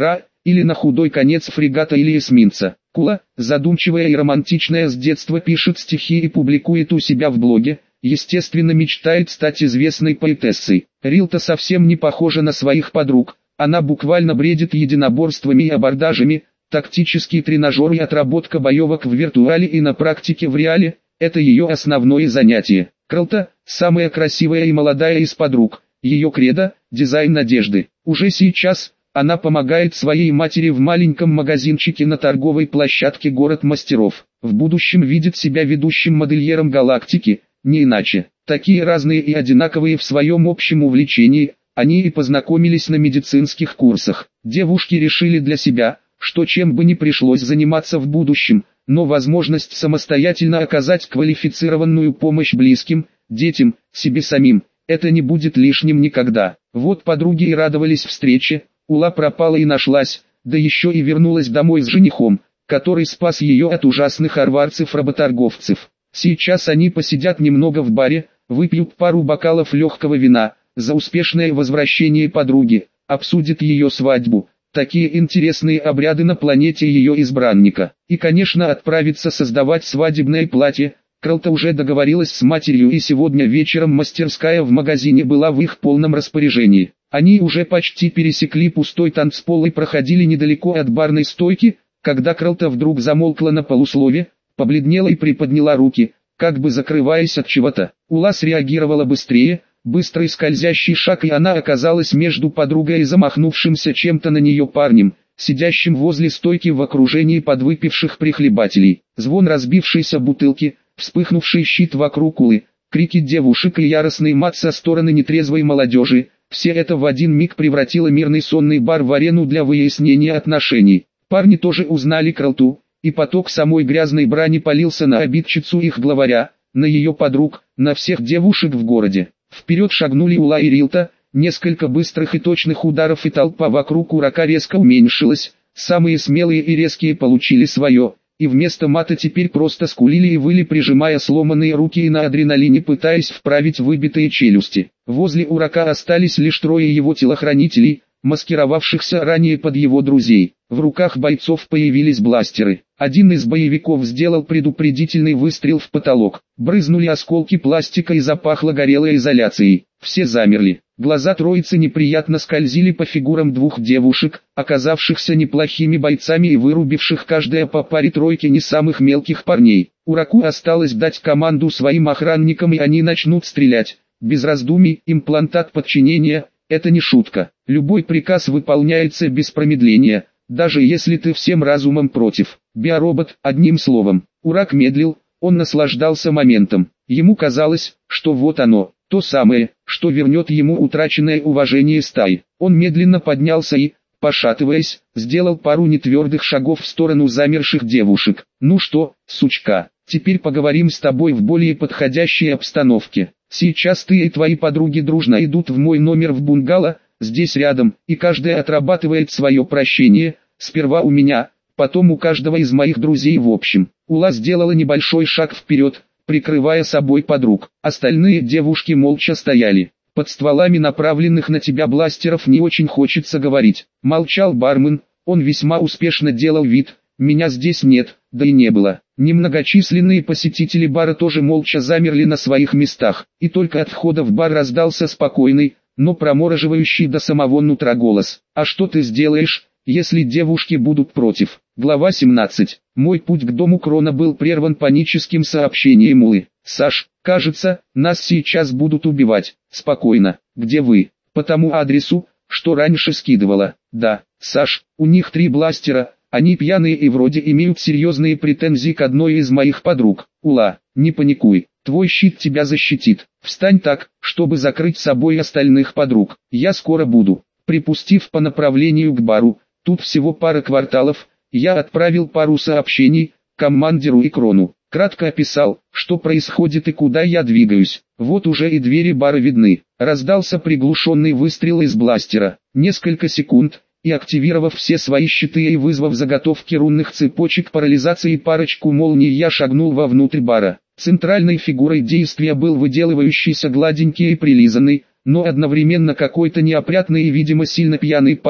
или на худой конец фрегата или эсминца. Кула, задумчивая и романтичная с детства, пишет стихи и публикует у себя в блоге, естественно мечтает стать известной поэтессой. Рилта совсем не похожа на своих подруг, она буквально бредит единоборствами и абордажами, тактические тренажеры и отработка боевок в виртуале и на практике в реале – это ее основное занятие. Крылта – самая красивая и молодая из подруг, ее кредо – дизайн надежды. Уже сейчас она помогает своей матери в маленьком магазинчике на торговой площадке «Город мастеров». В будущем видит себя ведущим модельером галактики, не иначе. Такие разные и одинаковые в своем общем увлечении, они и познакомились на медицинских курсах. Девушки решили для себя, что чем бы ни пришлось заниматься в будущем, но возможность самостоятельно оказать квалифицированную помощь близким, детям, себе самим, это не будет лишним никогда. Вот подруги и радовались встрече. Ула пропала и нашлась, да еще и вернулась домой с женихом, который спас ее от ужасных арварцев-работорговцев. Сейчас они посидят немного в баре, выпьют пару бокалов легкого вина, за успешное возвращение подруги, обсудят ее свадьбу, такие интересные обряды на планете ее избранника. И, конечно, отправиться создавать свадебное платье. Крылта уже договорилась с матерью, и сегодня вечером мастерская в магазине была в их полном распоряжении. Они уже почти пересекли пустой танцпол и проходили недалеко от барной стойки, когда Крылта вдруг замолкла на полуслове, побледнела и приподняла руки, как бы закрываясь от чего-то. Ула среагировала быстрее, быстрый скользящий шаг, и она оказалась между подругой и замахнувшимся чем-то на нее парнем, сидящим возле стойки в окружении подвыпивших прихлебателей. Звон разбившейся бутылки, вспыхнувший щит вокруг Улы, крики девушек и яростный мат со стороны нетрезвой молодежи – все это в один миг превратило мирный сонный бар в арену для выяснения отношений. Парни тоже узнали Крылту, и поток самой грязной брани полился на обидчицу их главаря, на ее подруг, на всех девушек в городе. Вперед шагнули Ула и Рилта, несколько быстрых и точных ударов, и толпа вокруг Урака резко уменьшилась, самые смелые и резкие получили свое, и вместо мата теперь просто скулили и выли, прижимая сломанные руки и на адреналине пытаясь вправить выбитые челюсти. Возле Урака остались лишь трое его телохранителей, маскировавшихся ранее под его друзей. В руках бойцов появились бластеры. Один из боевиков сделал предупредительный выстрел в потолок. Брызнули осколки пластика и запахло горелой изоляцией. Все замерли. Глаза троицы неприятно скользили по фигурам двух девушек, оказавшихся неплохими бойцами и вырубивших каждая по паре тройки не самых мелких парней. Ураку осталось дать команду своим охранникам, и они начнут стрелять. Без раздумий, имплантат подчинения – это не шутка. Любой приказ выполняется без промедления, даже если ты всем разумом против. Биоробот, одним словом. Урак медлил, он наслаждался моментом. Ему казалось, что вот оно, то самое, что вернет ему утраченное уважение стаи. Он медленно поднялся и, пошатываясь, сделал пару нетвердых шагов в сторону замерших девушек. «Ну что, сучка, теперь поговорим с тобой в более подходящей обстановке. Сейчас ты и твои подруги дружно идут в мой номер в бунгало, здесь рядом, и каждая отрабатывает свое прощение, сперва у меня, потом у каждого из моих друзей в общем». Ула сделала небольшой шаг вперед, прикрывая собой подруг. Остальные девушки молча стояли. «Под стволами направленных на тебя бластеров не очень хочется говорить», — молчал бармен. Он весьма успешно делал вид: «Меня здесь нет», да и не было. Немногочисленные посетители бара тоже молча замерли на своих местах, и только от входа в бар раздался спокойный, но промораживающий до самого нутра голос: «А что ты сделаешь, если девушки будут против?» Глава семнадцать. Мой путь к дому Крона был прерван паническим сообщением Улы. «Саш, кажется, нас сейчас будут убивать». «Спокойно, где вы?» «По тому адресу, что раньше скидывала». «Да, Саш, у них три бластера, они пьяные и вроде имеют серьезные претензии к одной из моих подруг». «Ула, не паникуй, твой щит тебя защитит. Встань так, чтобы закрыть собой остальных подруг. Я скоро буду». Припустив по направлению к бару, тут всего пара кварталов, я отправил пару сообщений командиру и Крону. Кратко описал, что происходит и куда я двигаюсь. Вот уже и двери бара видны. Раздался приглушенный выстрел из бластера. Несколько секунд, и активировав все свои щиты и вызвав заготовки рунных цепочек парализации и парочку молний, я шагнул вовнутрь бара. Центральной фигурой действия был выделывающийся гладенький и прилизанный, но одновременно какой-то неопрятный и видимо сильно пьяный парень,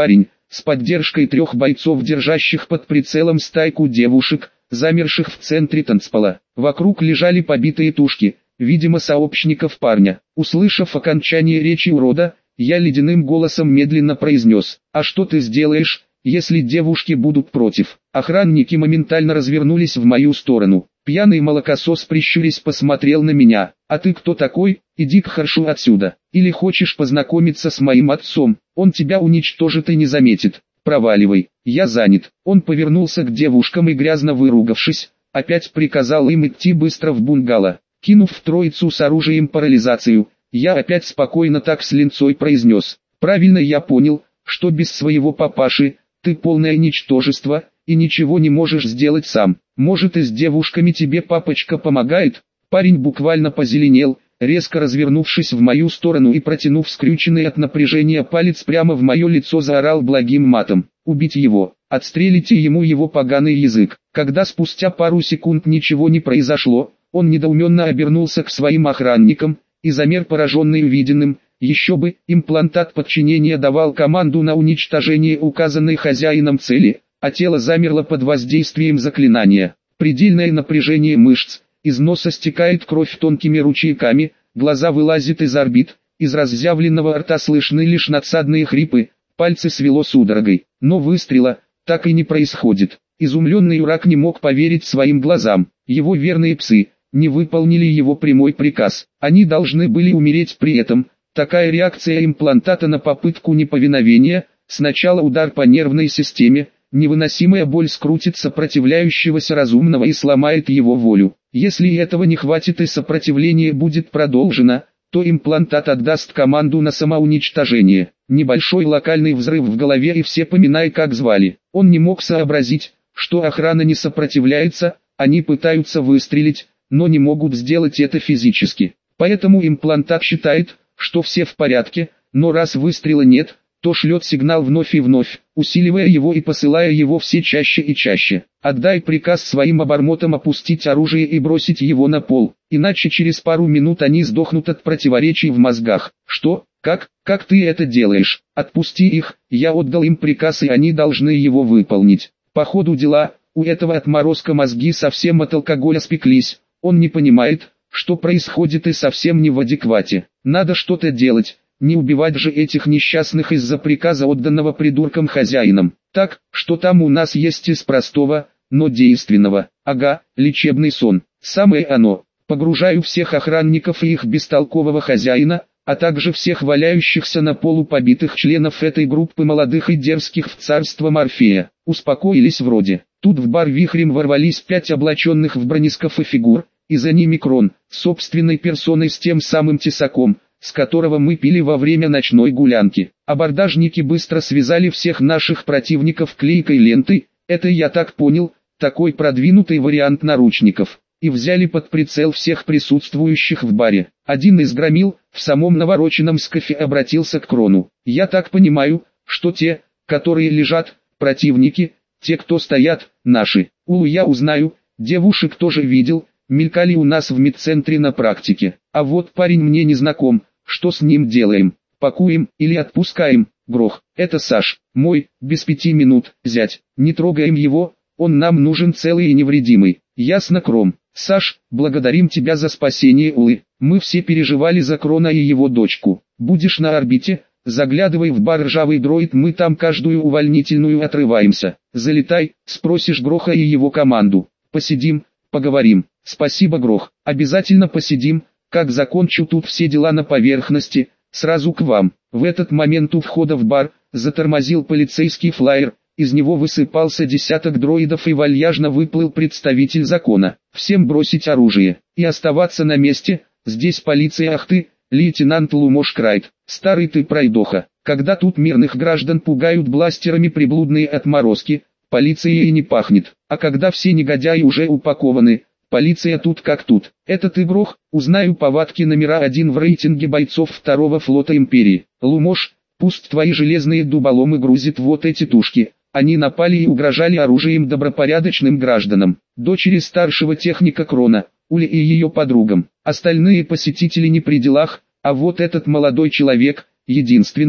с поддержкой трех бойцов, держащих под прицелом стайку девушек, замерших в центре танцпола. Вокруг лежали побитые тушки, видимо сообщников парня. Услышав окончание речи урода, я ледяным голосом медленно произнес: «А что ты сделаешь, если девушки будут против?» Охранники моментально развернулись в мою сторону. Пьяный молокосос, прищурясь, посмотрел на меня. «А ты кто такой? Иди к Харшу отсюда. Или хочешь познакомиться с моим отцом? Он тебя уничтожит и не заметит. Проваливай, я занят». Он повернулся к девушкам и, грязно выругавшись, опять приказал им идти быстро в бунгало. Кинув в троицу с оружием парализацию, я опять спокойно так с линцой произнес: «Правильно я понял, что без своего папаши ты полное ничтожество и ничего не можешь сделать сам. Может, и с девушками тебе папочка помогает?» Парень буквально позеленел, резко развернувшись в мою сторону и протянув скрюченный от напряжения палец прямо в мое лицо, заорал благим матом: «Убить его! Отстрелите ему его поганый язык!» Когда спустя пару секунд ничего не произошло, он недоуменно обернулся к своим охранникам и замер, пораженный увиденным. Еще бы, имплантат подчинения давал команду на уничтожение указанной хозяином цели, а тело замерло под воздействием заклинания. Предельное напряжение мышц, из носа стекает кровь тонкими ручейками, глаза вылазят из орбит, из разъявленного рта слышны лишь надсадные хрипы, пальцы свело судорогой. Но выстрела так и не происходит. Изумленный Урак не мог поверить своим глазам. Его верные псы не выполнили его прямой приказ. Они должны были умереть при этом. Такая реакция имплантата на попытку неповиновения: сначала удар по нервной системе, невыносимая боль скрутит сопротивляющегося разумного и сломает его волю. Если этого не хватит и сопротивление будет продолжено, то имплантат отдаст команду на самоуничтожение. Небольшой локальный взрыв в голове, и все поминай как звали. Он не мог сообразить, что охрана не сопротивляется, они пытаются выстрелить, но не могут сделать это физически. Поэтому имплантат считает, что все в порядке, но раз выстрела нет, то шлет сигнал вновь и вновь, усиливая его и посылая его все чаще и чаще. Отдай приказ своим обормотам опустить оружие и бросить его на пол, иначе через пару минут они сдохнут от противоречий в мозгах. Что? Как? Как ты это делаешь? Отпусти их, я отдал им приказ и они должны его выполнить. По ходу дела, у этого отморозка мозги совсем от алкоголя спеклись, он не понимает, что происходит, и совсем не в адеквате. Надо что-то делать, не убивать же этих несчастных из-за приказа, отданного придурком хозяином. Так, что там у нас есть из простого, но действенного? Ага, лечебный сон. Самое оно. Погружаю всех охранников и их бестолкового хозяина, а также всех валяющихся на полу побитых членов этой группы молодых и дерзких в царство Морфея. Успокоились вроде. Тут в бар вихрем ворвались пять облаченных в бронескафы фигур, и за ними Крон, собственной персоной, с тем самым тесаком, с которого мы пили во время ночной гулянки. Абордажники быстро связали всех наших противников клейкой лентой, это я так понял, такой продвинутый вариант наручников, и взяли под прицел всех присутствующих в баре. Один из громил в самом навороченном скафе обратился к Крону: «Я так понимаю, что те, которые лежат, противники, те, кто стоят, наши. Улу, я узнаю, девушек тоже видел, мелькали у нас в медцентре на практике. А вот парень мне не знаком, что с ним делаем? Пакуем или отпускаем?» Грох: «Это Саш, мой, без пяти минут, зять, не трогаем его, он нам нужен целый и невредимый». «Ясно, Кром. Саш, благодарим тебя за спасение Улы, мы все переживали за Крона и его дочку. Будешь на орбите, заглядывай в бар «Ржавый дроид», мы там каждую увольнительную отрываемся. Залетай, спросишь Гроха и его команду. Посидим, поговорим». «Спасибо, Грох, обязательно посидим, как закончу тут все дела на поверхности, сразу к вам». В этот момент у входа в бар затормозил полицейский флайер, из него высыпался десяток дроидов и вальяжно выплыл представитель закона. «Всем бросить оружие и оставаться на месте, здесь полиция». «Ах ты, лейтенант Лумош Крайт, старый ты пройдоха, когда тут мирных граждан пугают бластерами приблудные отморозки, полиция и не пахнет, а когда все негодяи уже упакованы, полиция тут как тут». «Этот игрок, узнаю повадки номера один в рейтинге бойцов второго флота Империи. Лумош, пусть твои железные дуболомы грузят вот эти тушки». Они напали и угрожали оружием добропорядочным гражданам, дочери старшего техника Крона, Уле и ее подругам. Остальные посетители не при делах, а вот этот молодой человек, единственный,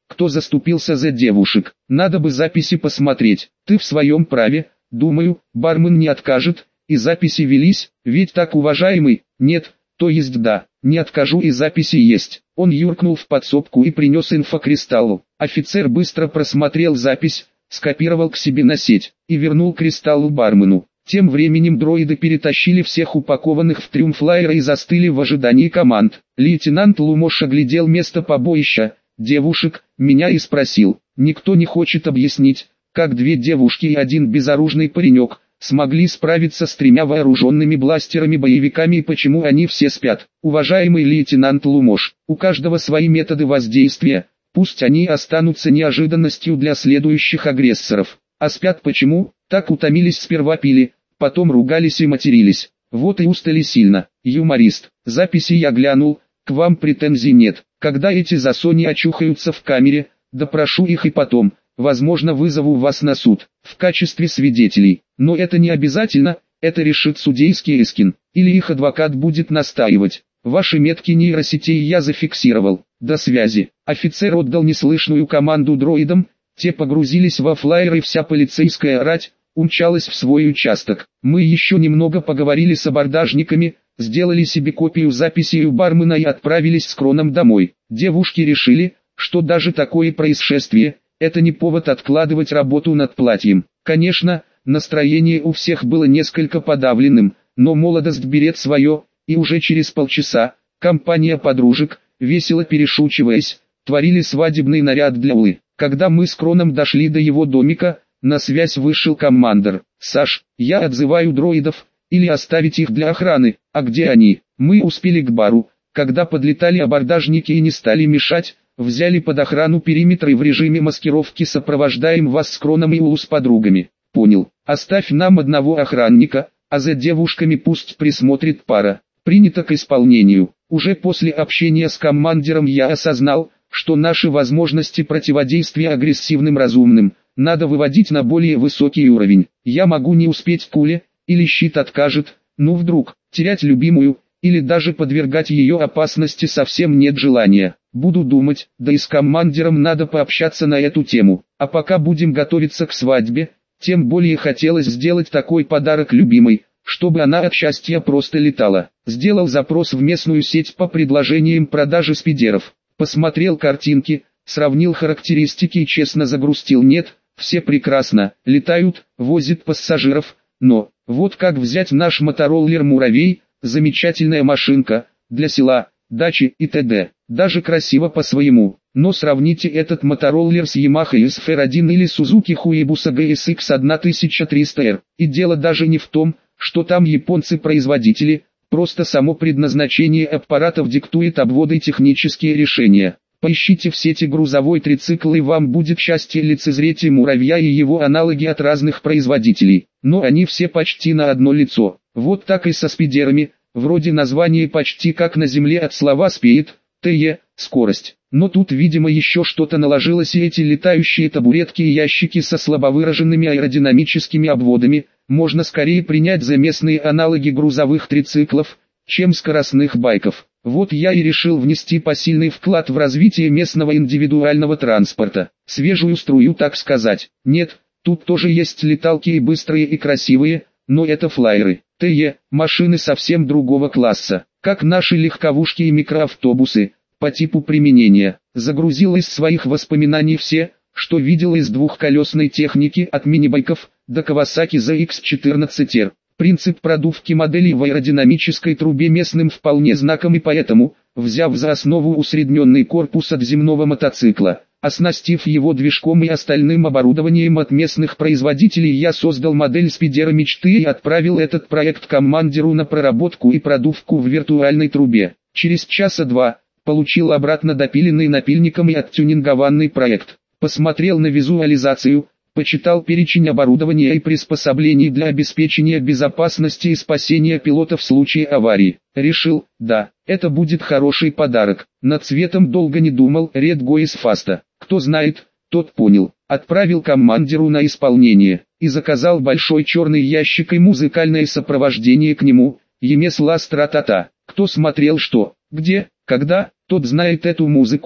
кто заступился за девушек. Надо бы записи посмотреть. Ты в своем праве, думаю, бармен не откажет, и записи велись, ведь так, уважаемый? Нет, то есть да, не откажу, и записи есть. Он юркнул в подсобку и принес инфокристаллу. Офицер быстро просмотрел запись, скопировал к себе на сеть и вернул кристаллу бармену. Тем временем дроиды перетащили всех упакованных в трюм флайера и застыли в ожидании команд. Лейтенант Лумош оглядел место побоища, девушек, меня и спросил. Никто не хочет объяснить, как две девушки и один безоружный паренек смогли справиться с тремя вооруженными бластерами-боевиками и почему они все спят. Уважаемый лейтенант Лумош, у каждого свои методы воздействия, пусть они останутся неожиданностью для следующих агрессоров. А спят почему? Так утомились, сперва пили, потом ругались и матерились. Вот и устали сильно. Юморист. Записи я глянул, к вам претензий нет. Когда эти засони очухаются в камере, допрошу их и потом, возможно, вызову вас на суд, в качестве свидетелей. Но это не обязательно, это решит судейский эскин, или их адвокат будет настаивать. Ваши метки нейросетей я зафиксировал. До связи. Офицер отдал неслышную команду дроидам, те погрузились во флайер и вся полицейская рать умчалась в свой участок. Мы еще немного поговорили с абордажниками, сделали себе копию записи у бармена и отправились с Кроном домой. Девушки решили, что даже такое происшествие – это не повод откладывать работу над платьем. Конечно, настроение у всех было несколько подавленным, но молодость берет свое, и уже через полчаса компания подружек, весело перешучиваясь, творили свадебный наряд для Улы. Когда мы с Кроном дошли до его домика, на связь вышел командир. «Саш, я отзываю дроидов, или оставить их для охраны, а где они?» Мы успели к бару, когда подлетали абордажники и не стали мешать, взяли под охрану периметр и в режиме маскировки сопровождаем вас с Кроном и Улу с подругами. Понял, оставь нам одного охранника, а за девушками пусть присмотрит пара. Принято к исполнению. Уже после общения с командиром я осознал, что наши возможности противодействия агрессивным разумным надо выводить на более высокий уровень. Я могу не успеть к Уле, или щит откажет, ну вдруг, терять любимую, или даже подвергать ее опасности совсем нет желания. Буду думать, да и с командиром надо пообщаться на эту тему. А пока будем готовиться к свадьбе, тем более хотелось сделать такой подарок любимой, чтобы она от счастья просто летала. Сделал запрос в местную сеть по предложениям продажи спидеров. Посмотрел картинки, сравнил характеристики и честно загрустил. Нет, все прекрасно, летают, возят пассажиров, но, вот как взять наш мотороллер «Муравей», замечательная машинка, для села, дачи и т.д. Даже красиво по-своему. Но сравните этот мотороллер с Yamaha эс эф эр один или Suzuki Hayabusa джи эс икс тысяча триста эр. И дело даже не в том, что там японцы-производители, просто само предназначение аппаратов диктует обводы и технические решения. Поищите в сети грузовой трицикл и вам будет счастье лицезреть и «Муравья» и его аналоги от разных производителей. Но они все почти на одно лицо. Вот так и со спидерами, вроде название почти как на земле от слова «спеет», «те», «скорость». Но тут видимо еще что-то наложилось, и эти летающие табуретки и ящики со слабовыраженными аэродинамическими обводами можно скорее принять за местные аналоги грузовых трициклов, чем скоростных байков. Вот я и решил внести посильный вклад в развитие местного индивидуального транспорта. Свежую струю, так сказать. Нет, тут тоже есть леталки и быстрые и красивые, но это флайеры. ТЕ, машины совсем другого класса, как наши легковушки и микроавтобусы, по типу применения. Загрузил из своих воспоминаний все, что видел из двухколесной техники, от мини-байков до Kawasaki зет икс четырнадцать эр. Принцип продувки моделей в аэродинамической трубе местным вполне знаком, и поэтому, взяв за основу усредненный корпус от земного мотоцикла, оснастив его движком и остальным оборудованием от местных производителей, я создал модель спидера мечты и отправил этот проект командиру на проработку и продувку в виртуальной трубе. Через часа два получил обратно допиленный напильником и оттюнингованный проект. Посмотрел на визуализацию, почитал перечень оборудования и приспособлений для обеспечения безопасности и спасения пилота в случае аварии. Решил, да, это будет хороший подарок. Над цветом долго не думал, Red Goes Fast. Кто знает, тот понял. Отправил командиру на исполнение и заказал большой черный ящик и музыкальное сопровождение к нему. Емес Ла Стратата. Кто смотрел что, где, когда, тот знает эту музыку.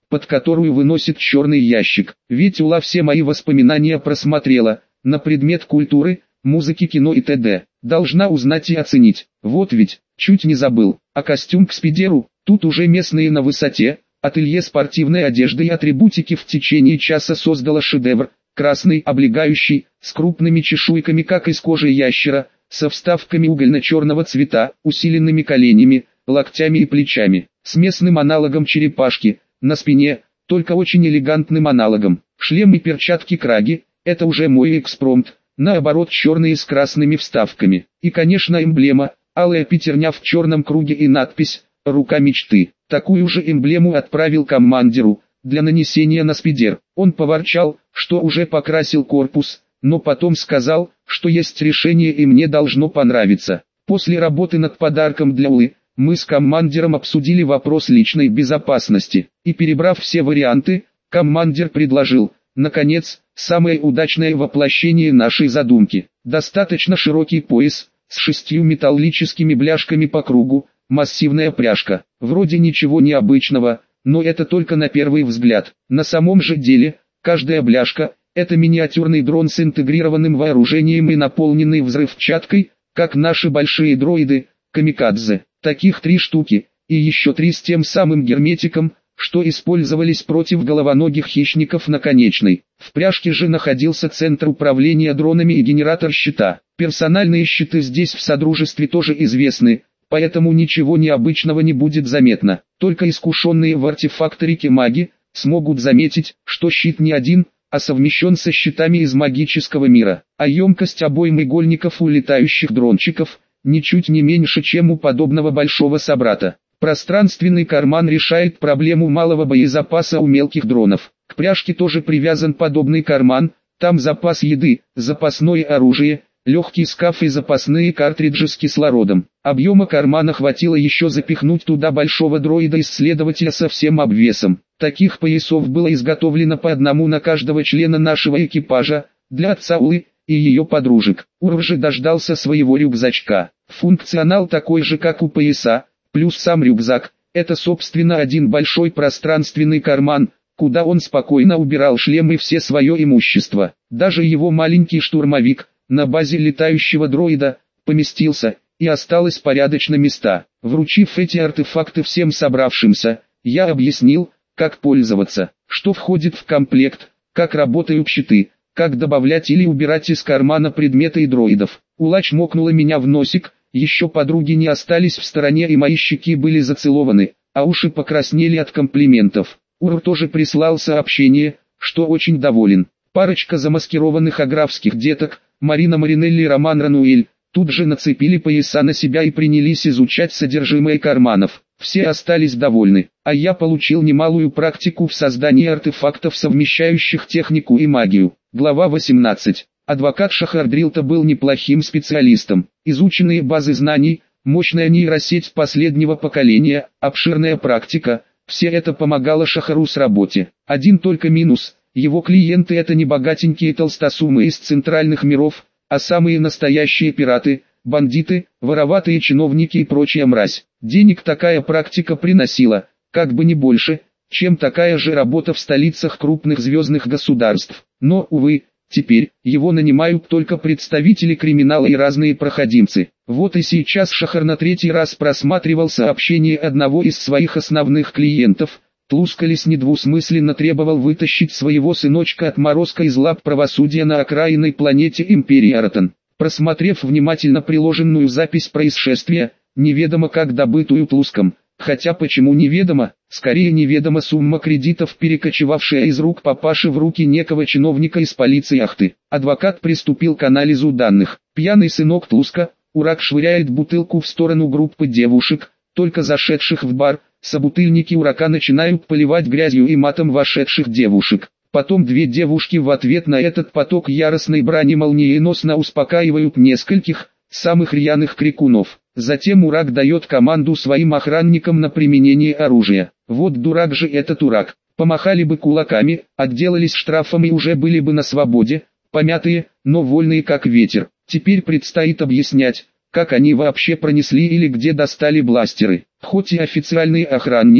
под которую выносит черный ящик. Ведь Ула все мои воспоминания просмотрела, на предмет культуры, музыки, кино и т.д. Должна узнать и оценить. Вот ведь, чуть не забыл. А костюм к спидеру, тут уже местные на высоте. Ателье спортивной одежды и атрибутики в течение часа создало шедевр. Красный, облегающий, с крупными чешуйками, как из кожи ящера, со вставками угольно-черного цвета, усиленными коленями, локтями и плечами, с местным аналогом черепашки, на спине, только очень элегантным аналогом. Шлем и перчатки краги, это уже мой экспромт, наоборот черные с красными вставками. И конечно эмблема, алая пятерня в черном круге и надпись «Рука мечты». Такую же эмблему отправил командиру, для нанесения на спидер. Он поворчал, что уже покрасил корпус, но потом сказал, что есть решение и мне должно понравиться. После работы над подарком для Улы, мы с командиром обсудили вопрос личной безопасности, и перебрав все варианты, командир предложил, наконец, самое удачное воплощение нашей задумки. Достаточно широкий пояс, с шестью металлическими бляшками по кругу, массивная пряжка. Вроде ничего необычного, но это только на первый взгляд. На самом же деле, каждая бляшка – это миниатюрный дрон с интегрированным вооружением и наполненный взрывчаткой, как наши большие дроиды, камикадзе. Таких три штуки, и еще три с тем самым герметиком, что использовались против головоногих хищников наконечной. В пряжке же находился центр управления дронами и генератор щита. Персональные щиты здесь в Содружестве тоже известны, поэтому ничего необычного не будет заметно. Только искушенные в артефакторике маги смогут заметить, что щит не один, а совмещен со щитами из магического мира. А емкость обойм игольников у летающих дрончиков ничуть не меньше, чем у подобного большого собрата. Пространственный карман решает проблему малого боезапаса у мелких дронов. К пряжке тоже привязан подобный карман, там запас еды, запасное оружие, легкий скаф и запасные картриджи с кислородом. Объема кармана хватило еще запихнуть туда большого дроида-исследователя со всем обвесом. Таких поясов было изготовлено по одному на каждого члена нашего экипажа, для отца Улы и ее подружек. Ур же дождался своего рюкзачка. Функционал такой же, как у пояса, плюс сам рюкзак. Это собственно один большой пространственный карман, куда он спокойно убирал шлем и все свое имущество. Даже его маленький штурмовик, на базе летающего дроида, поместился, и осталось порядочно места. Вручив эти артефакты всем собравшимся, я объяснил, как пользоваться, что входит в комплект, как работают щиты, как добавлять или убирать из кармана предметы и дроидов. Ула чмокнула меня в носик, еще подруги не остались в стороне и мои щеки были зацелованы, а уши покраснели от комплиментов. Ур тоже прислал сообщение, что очень доволен. Парочка замаскированных аграфских деток, Марина Маринелли и Роман Рануэль, тут же нацепили пояса на себя и принялись изучать содержимое карманов. Все остались довольны, а я получил немалую практику в создании артефактов, совмещающих технику и магию. Глава восемнадцать. Адвокат Шахардрилта был неплохим специалистом. Изученные базы знаний, мощная нейросеть последнего поколения, обширная практика – все это помогало Шахару с работе. Один только минус – его клиенты это не богатенькие толстосумы из центральных миров, а самые настоящие пираты, бандиты, вороватые чиновники и прочая мразь. Денег такая практика приносила, как бы не больше, чем такая же работа в столицах крупных звездных государств. Но, увы, теперь его нанимают только представители криминала и разные проходимцы. Вот и сейчас Шахар на третий раз просматривал сообщение одного из своих основных клиентов. Тлускалис недвусмысленно требовал вытащить своего сыночка отморозка из лап правосудия на окраинной планете Империи Аратон. Просмотрев внимательно приложенную запись происшествия, неведомо как добытую Тлуском, хотя почему неведомо, скорее неведома сумма кредитов, перекочевавшая из рук папаши в руки некого чиновника из полиции Ахты. Адвокат приступил к анализу данных. Пьяный сынок Тлуска, Урак швыряет бутылку в сторону группы девушек, только зашедших в бар. Собутыльники Урака начинают поливать грязью и матом вошедших девушек. Потом две девушки в ответ на этот поток яростной брани молниеносно успокаивают нескольких, самых рьяных крикунов. Затем Урак дает команду своим охранникам на применение оружия. Вот дурак же этот Урак. Помахали бы кулаками, отделались штрафом и уже были бы на свободе, помятые, но вольные как ветер. Теперь предстоит объяснять, как они вообще пронесли или где достали бластеры. Хоть и официальные охранники,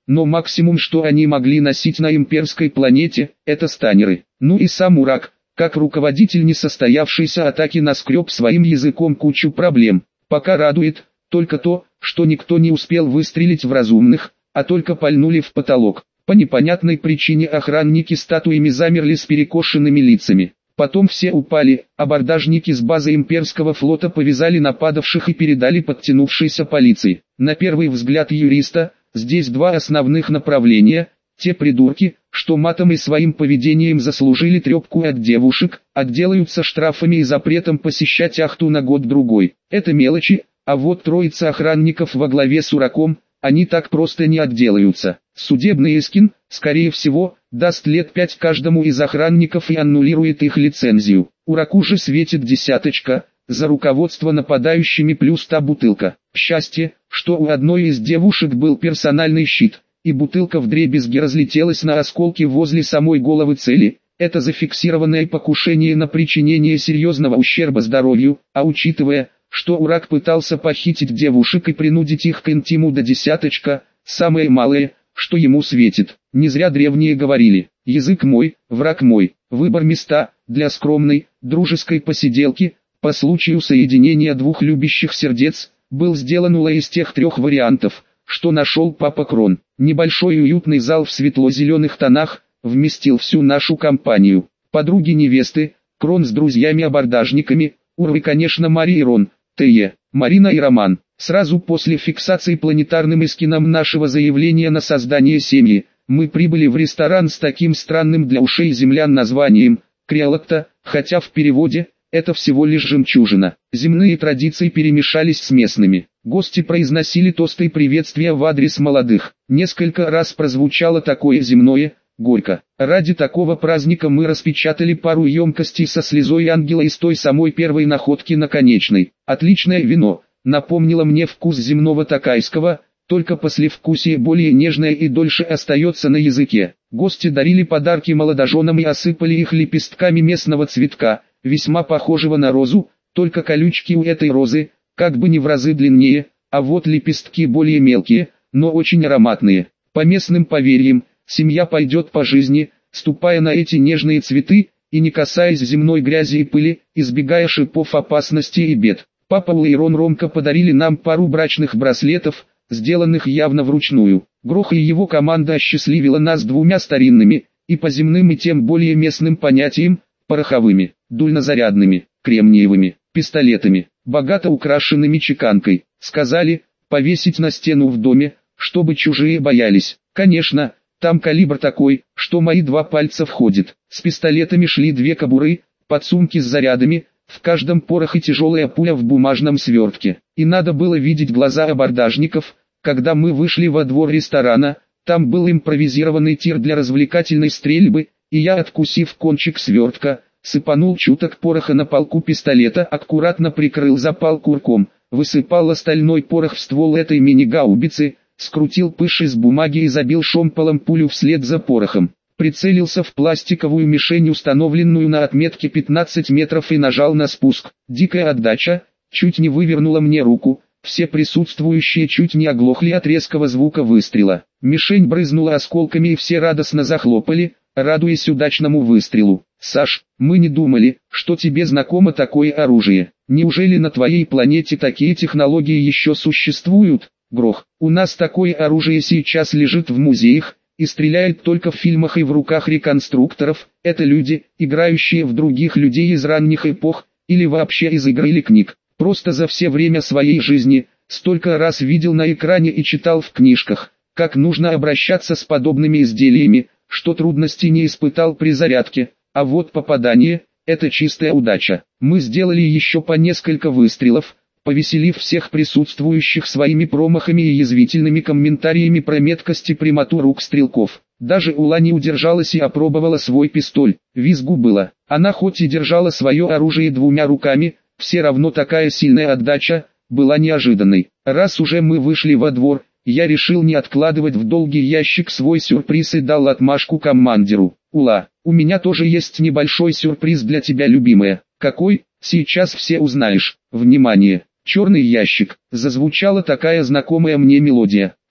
но максимум, что они могли носить на имперской планете, это станеры. Ну и сам Урак, как руководитель несостоявшейся атаки, наскреб своим языком кучу проблем. Пока радует только то, что никто не успел выстрелить в разумных, а только пальнули в потолок. По непонятной причине охранники статуями замерли с перекошенными лицами. Потом все упали, абордажники с базы имперского флота повязали нападавших и передали подтянувшейся полиции. На первый взгляд юриста, здесь два основных направления: те придурки, что матом и своим поведением заслужили трепку от девушек, отделаются штрафами и запретом посещать яхту на год-другой. Это мелочи, а вот троица охранников во главе с Ураком, они так просто не отделаются. Судебный искин, скорее всего, даст лет пять каждому из охранников и аннулирует их лицензию. Ураку же светит десяточка, за руководство нападающими плюс та бутылка. Счастье, что у одной из девушек был персональный щит, и бутылка вдребезги разлетелась на осколки возле самой головы цели. Это зафиксированное покушение на причинение серьезного ущерба здоровью, а учитывая, что Урак пытался похитить девушек и принудить их к интиму, до десяточка, самое малое, что ему светит. Не зря древние говорили: язык мой, враг мой. Выбор места для скромной, дружеской посиделки, по случаю соединения двух любящих сердец, был сделан ула из тех трех вариантов, что нашел папа Крон. Небольшой уютный зал в светло-зеленых тонах вместил всю нашу компанию. Подруги невесты, Крон с друзьями-абордажниками, Урвы, конечно, Мария и Рон, Т.Е., Марина и Роман. Сразу после фиксации планетарным эскином нашего заявления на создание семьи, мы прибыли в ресторан с таким странным для ушей землян названием «Криолакта», хотя в переводе это всего лишь жемчужина. Земные традиции перемешались с местными. Гости произносили тосты и приветствия в адрес молодых. Несколько раз прозвучало такое земное «горько». Ради такого праздника мы распечатали пару емкостей со слезой ангела из той самой первой находки наконечной. Отличное вино. Напомнило мне вкус земного такайского, только послевкусие более нежное и дольше остается на языке. Гости дарили подарки молодоженам и осыпали их лепестками местного цветка, весьма похожего на розу, только колючки у этой розы, как бы не в разы длиннее, а вот лепестки более мелкие, но очень ароматные. По местным поверьям, семья пойдет по жизни, ступая на эти нежные цветы, и не касаясь земной грязи и пыли, избегая шипов опасности и бед. Папа Ула и Рон Ромка подарили нам пару брачных браслетов, сделанных явно вручную. Грох и его команда осчастливила нас двумя старинными, и по земным и тем более местным понятиям, пороховыми, дульнозарядными, кремниевыми, пистолетами, богато украшенными чеканкой. Сказали, повесить на стену в доме, чтобы чужие боялись. Конечно, там калибр такой, что мои два пальца входит. С пистолетами шли две кобуры, подсумки с зарядами, в каждом порох и тяжелая пуля в бумажном свертке. И надо было видеть глаза абордажников, когда мы вышли во двор ресторана. Там был импровизированный тир для развлекательной стрельбы, и я, откусив кончик свертка, сыпанул чуток пороха на полку пистолета, аккуратно прикрыл запал курком, высыпал остальной порох в ствол этой мини-гаубицы, скрутил пыш из бумаги и забил шомполом пулю вслед за порохом. Прицелился в пластиковую мишень, установленную на отметке пятнадцать метров, и нажал на спуск. Дикая отдача, чуть не вывернула мне руку, все присутствующие чуть не оглохли от резкого звука выстрела. Мишень брызнула осколками и все радостно захлопали, радуясь удачному выстрелу. «Саш, мы не думали, что тебе знакомо такое оружие. Неужели на твоей планете такие технологии еще существуют?» Грох. «У нас такое оружие сейчас лежит в музеях, и стреляет только в фильмах и в руках реконструкторов. Это люди, играющие в других людей из ранних эпох, или вообще из игр или книг. Просто за все время своей жизни, столько раз видел на экране и читал в книжках, как нужно обращаться с подобными изделиями, что трудностей не испытал при зарядке, а вот попадание – это чистая удача. Мы сделали еще по несколько выстрелов, повеселив всех присутствующих своими промахами и язвительными комментариями про меткость и прямоту рук стрелков. Даже Ула не удержалась и опробовала свой пистоль. Визгу было. Она хоть и держала свое оружие двумя руками, все равно такая сильная отдача была неожиданной. Раз уже мы вышли во двор, я решил не откладывать в долгий ящик свой сюрприз и дал отмашку командиру. «Ула, у меня тоже есть небольшой сюрприз для тебя, любимая». «Какой? Сейчас все узнаешь. Внимание! Черный ящик». Зазвучала такая знакомая мне мелодия.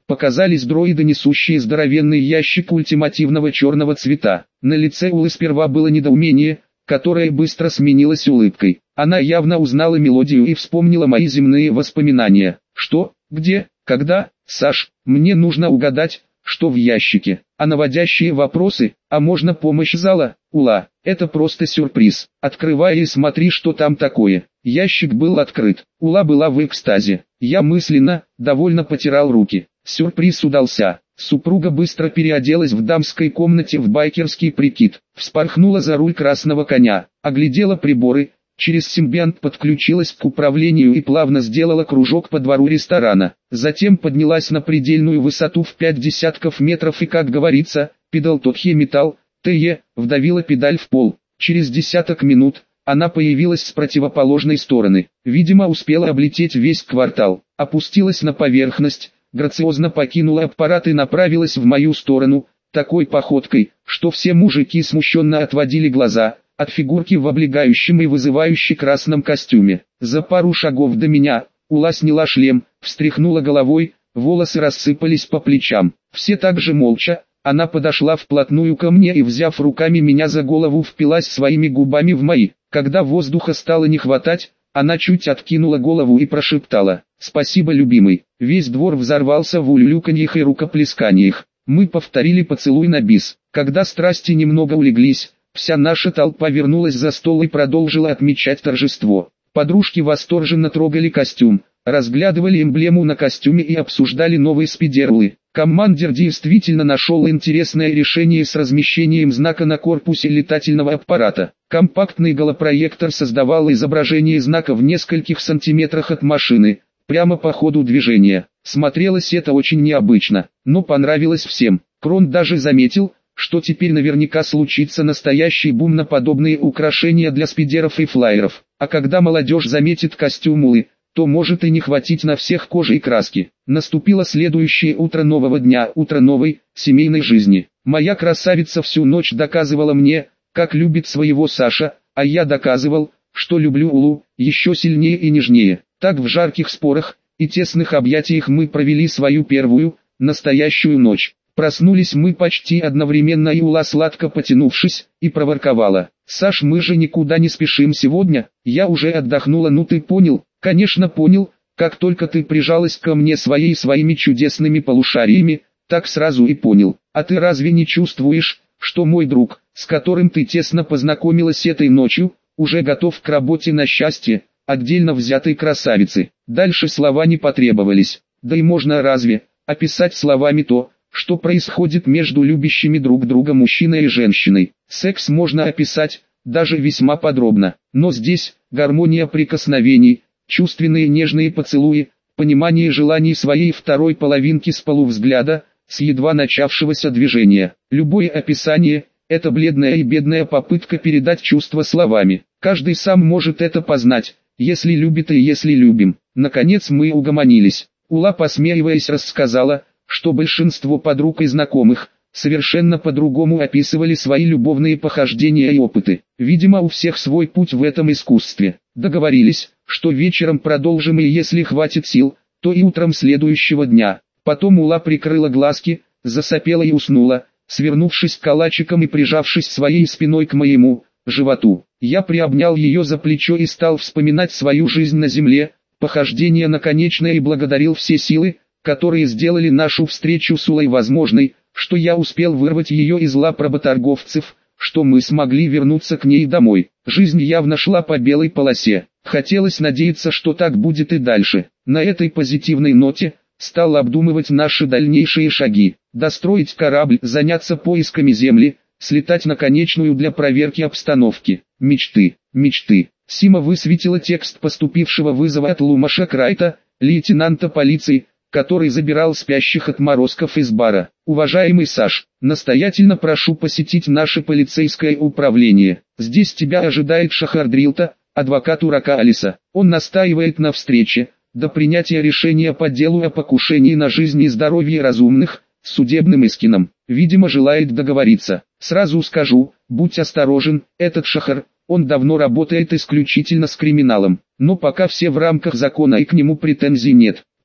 показались дроиды, несущие здоровенный ящик ультимативного черного цвета. На лице Улы сперва было недоумение, которое быстро сменилось улыбкой. Она явно узнала мелодию и вспомнила мои земные воспоминания. Что, где, когда? Саш, мне нужно угадать, что в ящике. А наводящие вопросы, а можно помощь зала? Ула, это просто сюрприз. Открывай и смотри, что там такое. Ящик был открыт. Ула была в экстазе. Я мысленно, довольно потирал руки. Сюрприз удался. Супруга быстро переоделась в дамской комнате в байкерский прикид. Вспорхнула за руль красного коня. Оглядела приборы. Через симбиант подключилась к управлению и плавно сделала кружок по двору ресторана. Затем поднялась на предельную высоту в пять десятков метров и, как говорится, педал тотхе металл, те, вдавила педаль в пол. Через десяток минут она появилась с противоположной стороны. Видимо, успела облететь весь квартал. Опустилась на поверхность, грациозно покинула аппарат и направилась в мою сторону, такой походкой, что все мужики смущенно отводили глаза от фигурки в облегающем и вызывающе красном костюме. За пару шагов до меня Ула сняла шлем, встряхнула головой, волосы рассыпались по плечам. Все так же молча, она подошла вплотную ко мне и, взяв руками меня за голову, впилась своими губами в мои. Когда воздуха стало не хватать, она чуть откинула голову и прошептала: «Спасибо, любимый». Весь двор взорвался в улюлюканьях и рукоплесканиях. Мы повторили поцелуй на бис. Когда страсти немного улеглись, вся наша толпа вернулась за стол и продолжила отмечать торжество. Подружки восторженно трогали костюм, разглядывали эмблему на костюме и обсуждали новые спидерлы. Командир действительно нашел интересное решение с размещением знака на корпусе летательного аппарата. Компактный голопроектор создавал изображение знака в нескольких сантиметрах от машины, прямо по ходу движения. Смотрелось это очень необычно, но понравилось всем. Крон даже заметил, что теперь наверняка случится настоящий бум на подобные украшения для спидеров и флайеров. А когда молодежь заметит костюм Улы, то может и не хватить на всех кожи и краски. Наступило следующее утро нового дня, утро новой, семейной жизни. Моя красавица всю ночь доказывала мне, как любит своего Саша, а я доказывал, что люблю Улу, еще сильнее и нежнее. Так в жарких спорах и тесных объятиях мы провели свою первую, настоящую ночь. Проснулись мы почти одновременно, и Ула, сладко потянувшись, и проворковала: «Саш, мы же никуда не спешим сегодня». Я уже отдохнула. «Ну ты понял?» «Конечно понял, как только ты прижалась ко мне своей своими чудесными полушариями, так сразу и понял. А ты разве не чувствуешь, что мой друг, с которым ты тесно познакомилась этой ночью, уже готов к работе на счастье отдельно взятой красавицы?» Дальше слова не потребовались. Да и можно разве описать словами то, что происходит между любящими друг друга мужчиной и женщиной? Секс можно описать, даже весьма подробно, но здесь гармония прикосновений, чувственные нежные поцелуи, понимание желаний своей второй половинки с полувзгляда, с едва начавшегося движения. Любое описание – это бледная и бедная попытка передать чувства словами. Каждый сам может это познать, если любит и если любим. Наконец мы угомонились. Ула, посмеиваясь, рассказала, что большинство подруг и знакомых совершенно по-другому описывали свои любовные похождения и опыты. Видимо, у всех свой путь в этом искусстве. Договорились, что вечером продолжим, и если хватит сил, то и утром следующего дня. Потом Ула прикрыла глазки, засопела и уснула, свернувшись калачиком и прижавшись своей спиной к моему животу. Я приобнял ее за плечо и стал вспоминать свою жизнь на земле, похождение наконечное, и благодарил все силы, которые сделали нашу встречу с Улой возможной, что я успел вырвать ее из лап работорговцев, что мы смогли вернуться к ней домой. Жизнь явно шла по белой полосе. Хотелось надеяться, что так будет и дальше. На этой позитивной ноте стал обдумывать наши дальнейшие шаги. Достроить корабль, заняться поисками земли, слетать на конечную для проверки обстановки. Мечты, мечты. Сима высветила текст поступившего вызова от Лумаша Крайта, лейтенанта полиции, который забирал спящих отморозков из бара. «Уважаемый Саш, настоятельно прошу посетить наше полицейское управление. Здесь тебя ожидает Шахардрилта, адвокат Урака Алиса. Он настаивает на встрече, до принятия решения по делу о покушении на жизнь и здоровье разумных, с судебным искином. Видимо, желает договориться. Сразу скажу, будь осторожен, этот Шахар, он давно работает исключительно с криминалом, но пока все в рамках закона и к нему претензий нет.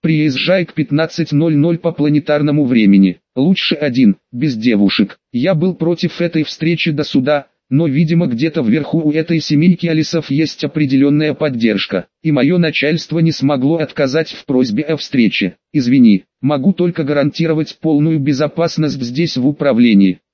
Приезжай к пятнадцать ноль ноль по планетарному времени. Лучше один, без девушек. Я был против этой встречи до суда, но видимо где-то вверху у этой семейки Алисов есть определенная поддержка, и мое начальство не смогло отказать в просьбе о встрече. Извини, могу только гарантировать полную безопасность здесь в управлении.